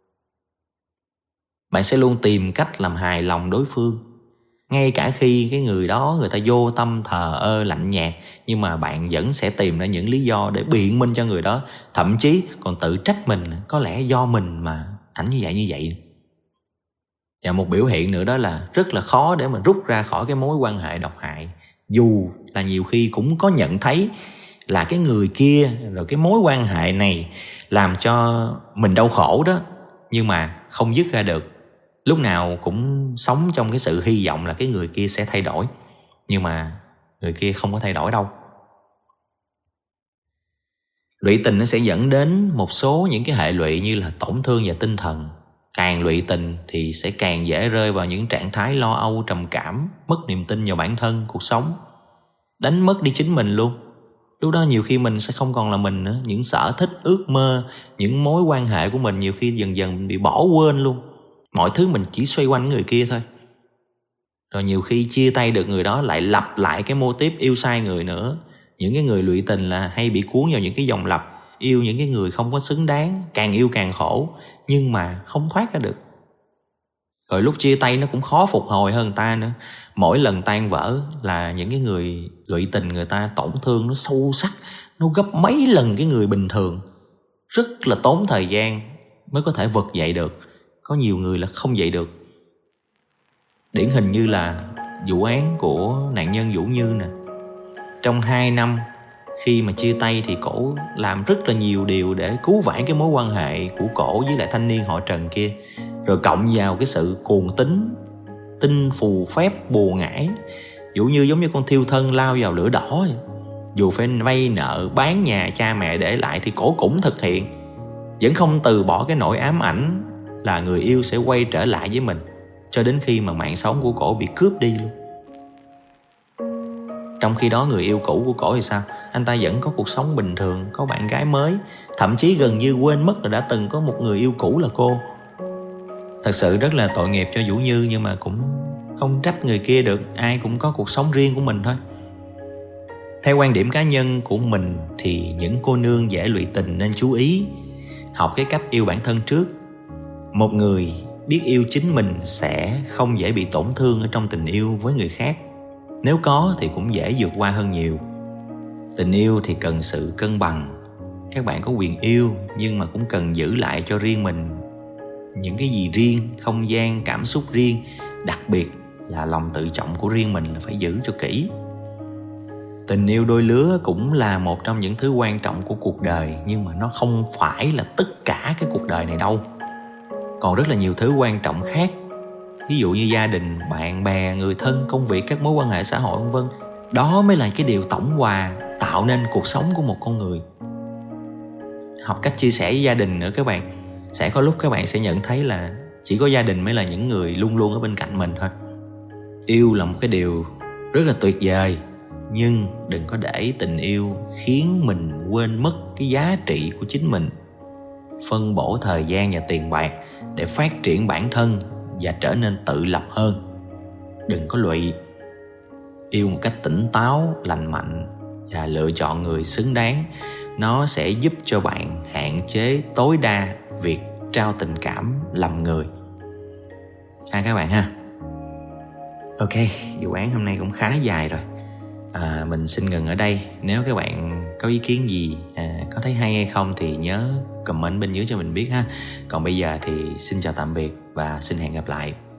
Bạn sẽ luôn tìm cách làm hài lòng đối phương, ngay cả khi cái người đó người ta vô tâm, thờ ơ, lạnh nhạt, nhưng mà bạn vẫn sẽ tìm ra những lý do để biện minh cho người đó, thậm chí còn tự trách mình, có lẽ do mình mà ảnh như vậy như vậy. Và một biểu hiện nữa đó là rất là khó để mà rút ra khỏi cái mối quan hệ độc hại, dù là nhiều khi cũng có nhận thấy là cái người kia rồi cái mối quan hệ này làm cho mình đau khổ đó, nhưng mà không dứt ra được. Lúc nào cũng sống trong cái sự hy vọng là cái người kia sẽ thay đổi, nhưng mà người kia không có thay đổi đâu. Lụy tình nó sẽ dẫn đến một số những cái hệ lụy như là tổn thương và tinh thần. Càng lụy tình thì sẽ càng dễ rơi vào những trạng thái lo âu, trầm cảm, mất niềm tin vào bản thân, cuộc sống, đánh mất đi chính mình luôn. Lúc đó nhiều khi mình sẽ không còn là mình nữa. Những sở thích, ước mơ, những mối quan hệ của mình nhiều khi dần dần bị bỏ quên luôn. Mọi thứ mình chỉ xoay quanh người kia thôi. Rồi nhiều khi chia tay được người đó lại lặp lại cái mô típ yêu sai người nữa. Những cái người lụy tình là hay bị cuốn vào những cái dòng lặp, yêu những cái người không có xứng đáng, càng yêu càng khổ, nhưng mà không thoát ra được. Rồi lúc chia tay nó cũng khó phục hồi hơn người ta nữa. Mỗi lần tan vỡ là những cái người lụy tình người ta tổn thương nó sâu sắc, nó gấp mấy lần cái người bình thường. Rất là tốn thời gian mới có thể vực dậy được. có nhiều người là không vậy được. Điển hình như là vụ án của nạn nhân Vũ Như nè. Trong hai năm khi mà chia tay thì cổ làm rất là nhiều điều để cứu vãn cái mối quan hệ của cổ với lại thanh niên họ Trần kia. Rồi cộng vào cái sự cuồng tín, tin phù phép bùa ngải, Vũ Như giống như con thiêu thân lao vào lửa đỏ vậy. Dù phải vay nợ, bán nhà cha mẹ để lại thì cổ cũng thực hiện. Vẫn không từ bỏ cái nỗi ám ảnh là người yêu sẽ quay trở lại với mình, cho đến khi mà mạng sống của cổ bị cướp đi luôn. Trong khi đó người yêu cũ của cổ thì sao? Anh ta vẫn có cuộc sống bình thường, có bạn gái mới, thậm chí gần như quên mất là đã từng có một người yêu cũ là cô. Thật sự rất là tội nghiệp cho Vũ Như, nhưng mà cũng không trách người kia được. Ai cũng có cuộc sống riêng của mình thôi. Theo quan điểm cá nhân của mình thì những cô nương dễ lụy tình nên chú ý, học cái cách yêu bản thân trước. Một người biết yêu chính mình sẽ không dễ bị tổn thương ở trong tình yêu với người khác. Nếu có thì cũng dễ vượt qua hơn nhiều. Tình yêu thì cần sự cân bằng. Các bạn có quyền yêu nhưng mà cũng cần giữ lại cho riêng mình những cái gì riêng, không gian, cảm xúc riêng. Đặc biệt là lòng tự trọng của riêng mình là phải giữ cho kỹ. Tình yêu đôi lứa cũng là một trong những thứ quan trọng của cuộc đời, nhưng mà nó không phải là tất cả cái cuộc đời này đâu. Còn rất là nhiều thứ quan trọng khác. Ví dụ như gia đình, bạn bè, người thân, công việc, các mối quan hệ xã hội vân vân. Đó mới là cái điều tổng hòa tạo nên cuộc sống của một con người. Học cách chia sẻ với gia đình nữa các bạn. Sẽ có lúc các bạn sẽ nhận thấy là chỉ có gia đình mới là những người luôn luôn ở bên cạnh mình thôi. Yêu là một cái điều rất là tuyệt vời, nhưng đừng có để tình yêu khiến mình quên mất cái giá trị của chính mình. Phân bổ thời gian và tiền bạc để phát triển bản thân và trở nên tự lập hơn. Đừng có lụy. Yêu một cách tỉnh táo, lành mạnh và lựa chọn người xứng đáng. Nó sẽ giúp cho bạn hạn chế tối đa việc trao tình cảm lầm người. Ha các bạn ha. Ok, vụ án hôm nay cũng khá dài rồi. À, mình xin ngừng ở đây. Nếu các bạn có ý kiến gì, à, có thấy hay hay không thì nhớ comment bên dưới cho mình biết ha. Còn bây giờ thì xin chào tạm biệt và xin hẹn gặp lại.